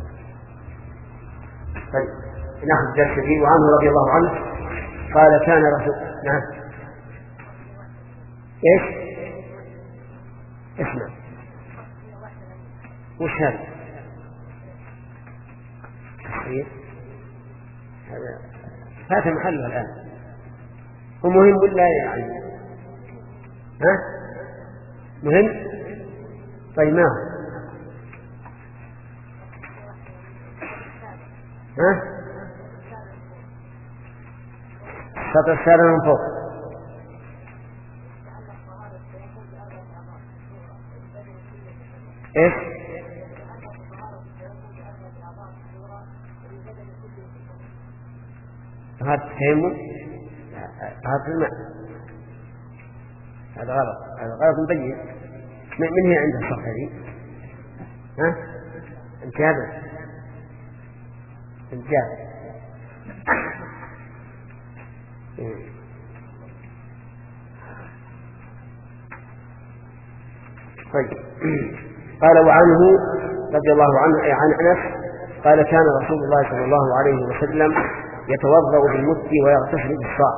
طيب ناخذ درس فيه. وعنه رضي الله عنه قال كان رسول نعم ايش اسمع وش هذا تصحيح هذا فات محله الآن، هو مهم ولا يعني ها مهم؟ طيب ما هو ها السطر السابع من فوق ايش؟ هذا التيمم هذا الماء، هذا غلط، هذا غلط مبين. من هي عند الصف هذه؟ ها؟ انت هذا انت هذا طيب. قال وعنه رضي الله عنه أي عن أنس قال كان رسول الله صلى الله عليه وسلم يتوضأ بالمد ويغتسل بالصاع.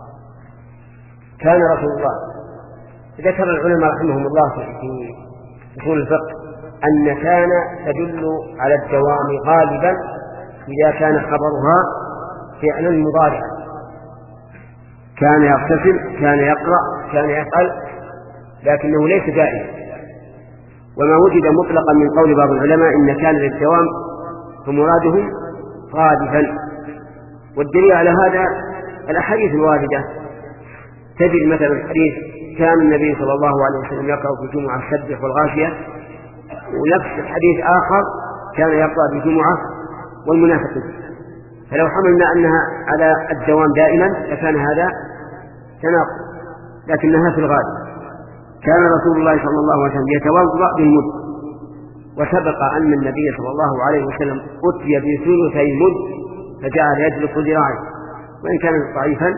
كان رسول الله، ذكر العلماء رحمهم الله في أصول الفقه أن كان تدل على الدوام غالبا إذا كان خبرها فعلا مضارعا، كان يغتسل كان يقرأ كان يفعل، لكنه ليس دائما. وما وجد مطلقا من قول بعض العلماء إن كان للدوام فمراده غالبا. والدليل على هذا الأحاديث الواردة، تجد مثلا الحديث كان النبي صلى الله عليه وسلم يقرأ في الجمعة السبح والغاشية، ونفس الحديث آخر كان يقرأ في الجمعة والمنافقين. فلو حملنا أنها على الدوام دائما لكان هذا تناقض، لكنها في الغالب. كان رسول الله صلى الله عليه وسلم يتوضأ بالمد، وسبق أن النبي صلى الله عليه وسلم أتي بثلثي مد فجعل يدلق ذراعه وإن كان ضعيفا.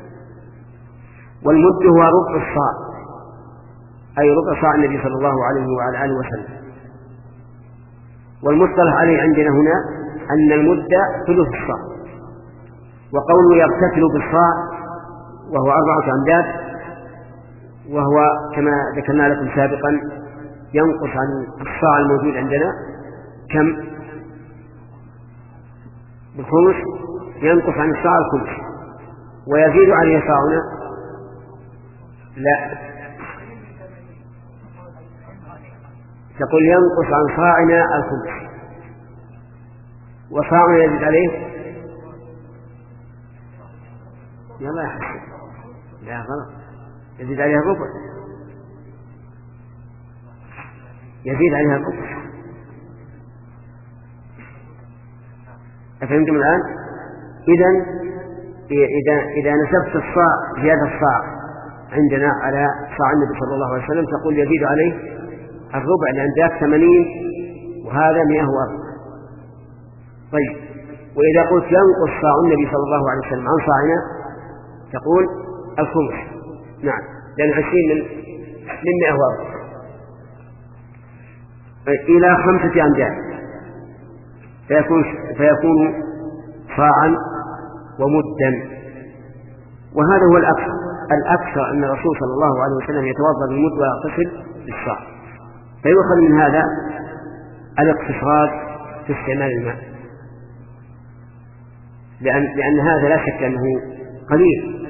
والمد هو ربع الصاع، أي ربع صاع النبي صلى الله عليه وعلى آله وسلم. والمصطلح عليه عندنا هنا أن المد ثلث الصاع. وقوله يغتسل بالصاع وهو أربعة أمداد، وهو كما ذكرنا لكم سابقا ينقص عن الصاع الموجود عندنا كم؟ بالخمس، ينقص عن الصاع الخمس. ويزيد عليه صاعنا؟ لا، تقول ينقص عن صاعنا الخمس، وصاعنا يزيد عليه. يلا يا حسن، لا غلط، يزيد عليها الربع، يزيد عليها الربع. أفهمتم الآن؟ إذن إذا إذا نسبت الصاع زيادة الصاع عندنا على صاع النبي صلى الله عليه وسلم تقول يزيد عليه الربع، لأن ذاك ثمانين وهذا مئة وأربعة. طيب، وإذا قلت ينقص صاع النبي صلى الله عليه وسلم عن صاعنا تقول الخمس. نعم، لأن عشرين من من مئة وأربعة إلى خمسة أمداد فيكون فيكون صاعا ومدا. وهذا هو الأكثر الأكثر أن الرسول صلى الله عليه وسلم يتوضأ بالمد ويغتسل بالصاع. فيؤخذ من هذا الاقتصاد في استعمال الماء، لأن, لأن هذا لا شك أنه قليل.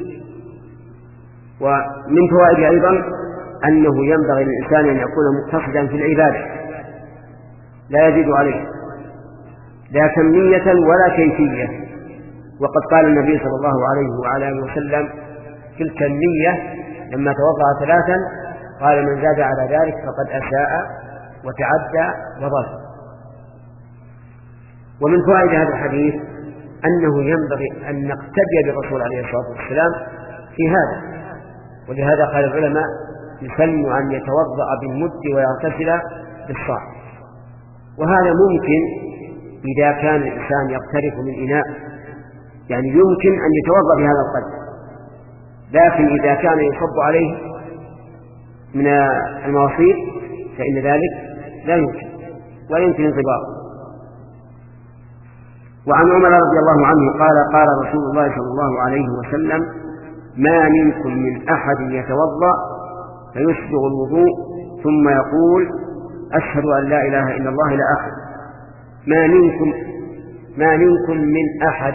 ومن فوائد أيضا أنه ينبغي للإنسان أن يكون مقتصدا في العبادة، لا يزيد عليه لا كمية ولا كيفية. وقد قال النبي صلى الله عليه وعلى آله وسلم في الكمية لما توضأ ثلاثا قال من زاد على ذلك فقد أساء وتعدى وظلم. ومن فوائد هذا الحديث أنه ينبغي أن نقتدي بالرسول عليه الصلاة والسلام في هذا، ولهذا قال العلماء يسن أن يتوضأ بالمد ويغتسل بالصاع. وهذا ممكن إذا كان الإنسان يقترف من إناء، يعني يمكن أن يتوضأ بهذا القدر، لكن إذا كان يصب عليه من المواصير فإن ذلك لا يمكن ويمكن انضباطه. وعن عمر رضي الله عنه قال قال رسول الله صلى الله عليه وسلم ما منكم من أحد يتوضأ فيسبغ الوضوء ثم يقول أشهد أن لا إله إلا الله إلى آخره. ما منكم ما منكم من أحد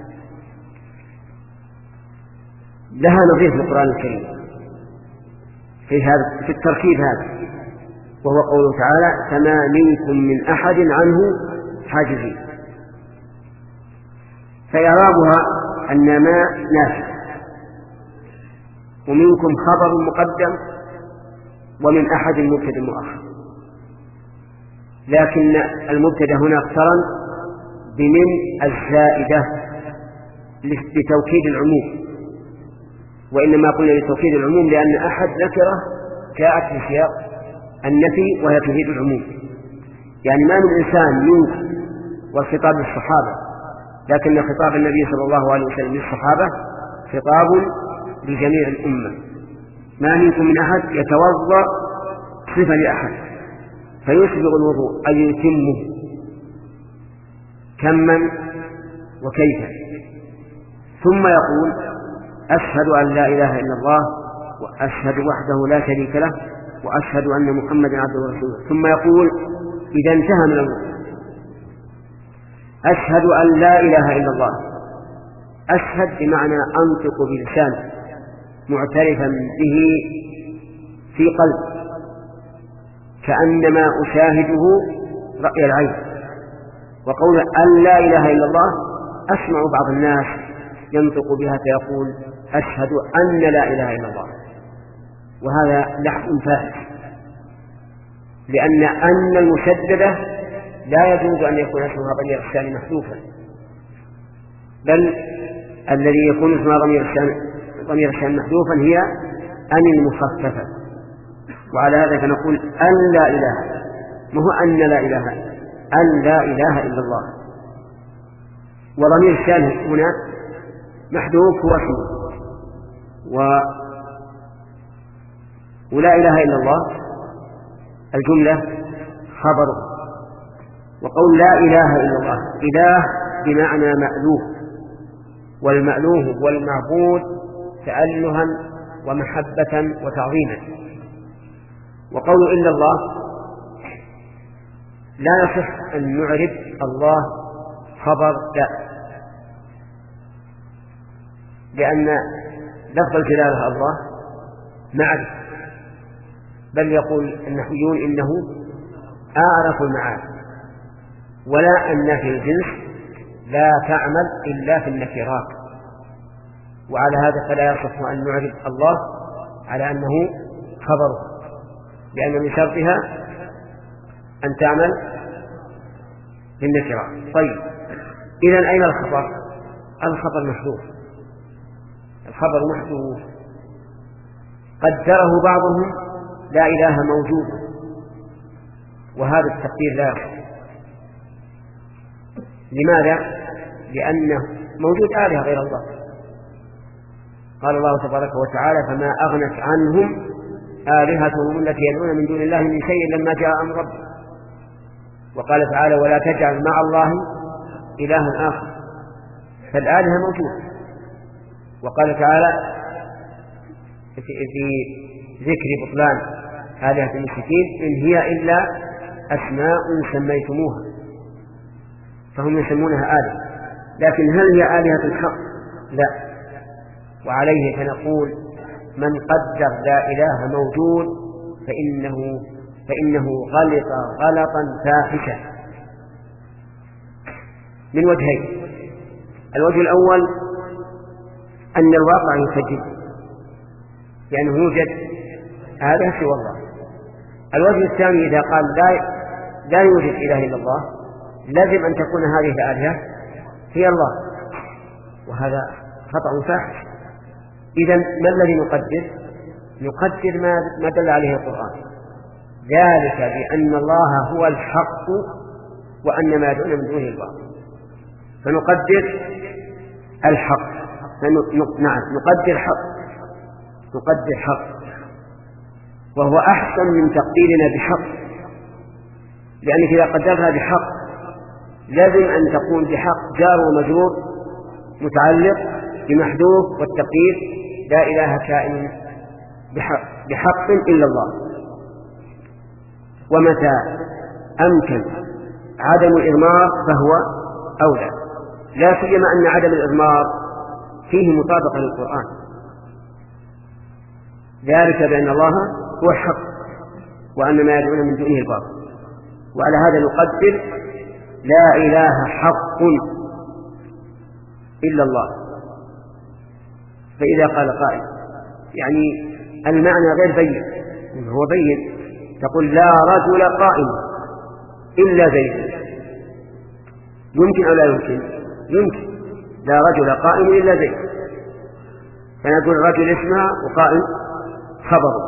لها نظير في القرآن الكريم في هذا في التركيب هذا، وهو قوله تعالى فما منكم من أحد عنه حاجزين. فإعرابها أن ما نافع، ومنكم خبر مقدم، ومن أحد مبتدأ مؤخر، لكن المبتدأ هنا اقترن بمن الزائدة لتوكيد العموم، وإنما قلنا لتوكيد العموم لأن أحد نكرة جاءت في سياق النفي وهي تفيد العموم. يعني ما من إنسان منكم والخطاب للصحابة، لكن خطاب النبي صلى الله عليه وسلم للصحابة خطاب لجميع الأمة. ما منكم من أحد يتوضأ صفة لأحد فيسبغ الوضوء أي يتمه كما وكيفا، ثم يقول أشهد أن لا إله إلا الله وأشهد وحده لا شريك له وأشهد أن محمدا عبده ورسوله، ثم يقول إذا انتهى من الوضوء أشهد أن لا إله إلا الله. أشهد بمعنى أنطق بلسانه معترفا به في قلب كأنما أشاهده رأي العين. وقول أن لا إله إلا الله أسمع بعض الناس ينطق بها فيقول أشهد أن لا إله إلا الله، وهذا لحن فاحش، لأن أن المشددة لا يجوز أن يكون اسمها ضمير الشأن محذوفا، بل الذي يكون اسمها ضمير الشأن ضمير الشأن محذوفا هي أن المخففة. وعلى هذا فنقول أن لا إله، ما هو أن لا إله، أن لا إله إلا الله. وضمير الشأن هنا محذوف هو اسمه، و... ولا إله إلا الله الجملة خبره. وقول لا إله إلا الله إله بمعنى مألوه، والمألوه هو المعبود تألها ومحبة وتعظيما. وقول إلا الله لا يصح أن نعرب الله خبر لا، لأن لفظ الجلالة الله معرفة، بل يقول النحويون إنه أعرف المعارف، ولا أن في الجنس لا تعمل إلا في النكرات. وعلى هذا فلا يصح أن نعرف الله على أنه خبره، لأن من شرطها أن تعمل في النكرات. طيب إذن أين الخبر؟ الخبر محذوف، الخبر محذوف قدره بعضهم لا إله موجود، وهذا التقدير لا يصح. لماذا؟ لأنه موجود آلهة غير الله. قال الله تبارك وتعالى فما أغنت عنهم آلهتهم التي يدعون من دون الله من شيء لما جاء أمر ربهم. وقال تعالى ولا تجعل مع الله إلها آخر، فالآلهة موجودة. وقال تعالى في ذكر بطلان آلهة المشركين إن هي إلا أسماء سميتموها، فهم يسمونها آلهة، لكن هل هي آلهة الحق؟ لا. وعليه فنقول من قدر لا إله موجود فإنه فإنه غلط غلطا فاحشا من وجهين. الوجه الأول أن الواقع يسجد لأنه يعني يوجد هذا سوى الله. الوجه الثاني إذا قال لا, لا يوجد إله إلا الله لازم أن تكون هذه الآلهة هي الله، وهذا خطأ فاحش. إذن ما الذي نقدر؟ نقدر ما, ما دل عليه القرآن، ذلك بأن الله هو الحق وأن ما دون من دونه الباطل. فنقدر الحق، نعم نقدر حق، نقدر حق، وهو أحسن من تقديرنا بحق، لأنك إذا قدرها بحق لازم أن تكون بحق جار ومجرور متعلق بمحذوف، والتقدير لا إله كائن بحق, بحق إلا الله. ومتى أمكن عدم الإضمار فهو أولى، لا سيما أن عدم الإضمار فيه مطابقة للقرآن، ذلك بأن الله هو الحق وأن ما يدعون من دونه الباطل. وعلى هذا نقدر لا إله حق إلا الله. فإذا قال قائل يعني المعنى غير بين، هو بين، تقول لا رجل قائم إلا زيد، يمكن أو لا يمكن؟ يمكن، لا رجل قائم إلا زيد، فنقول رجل اسمها وقائم خبره،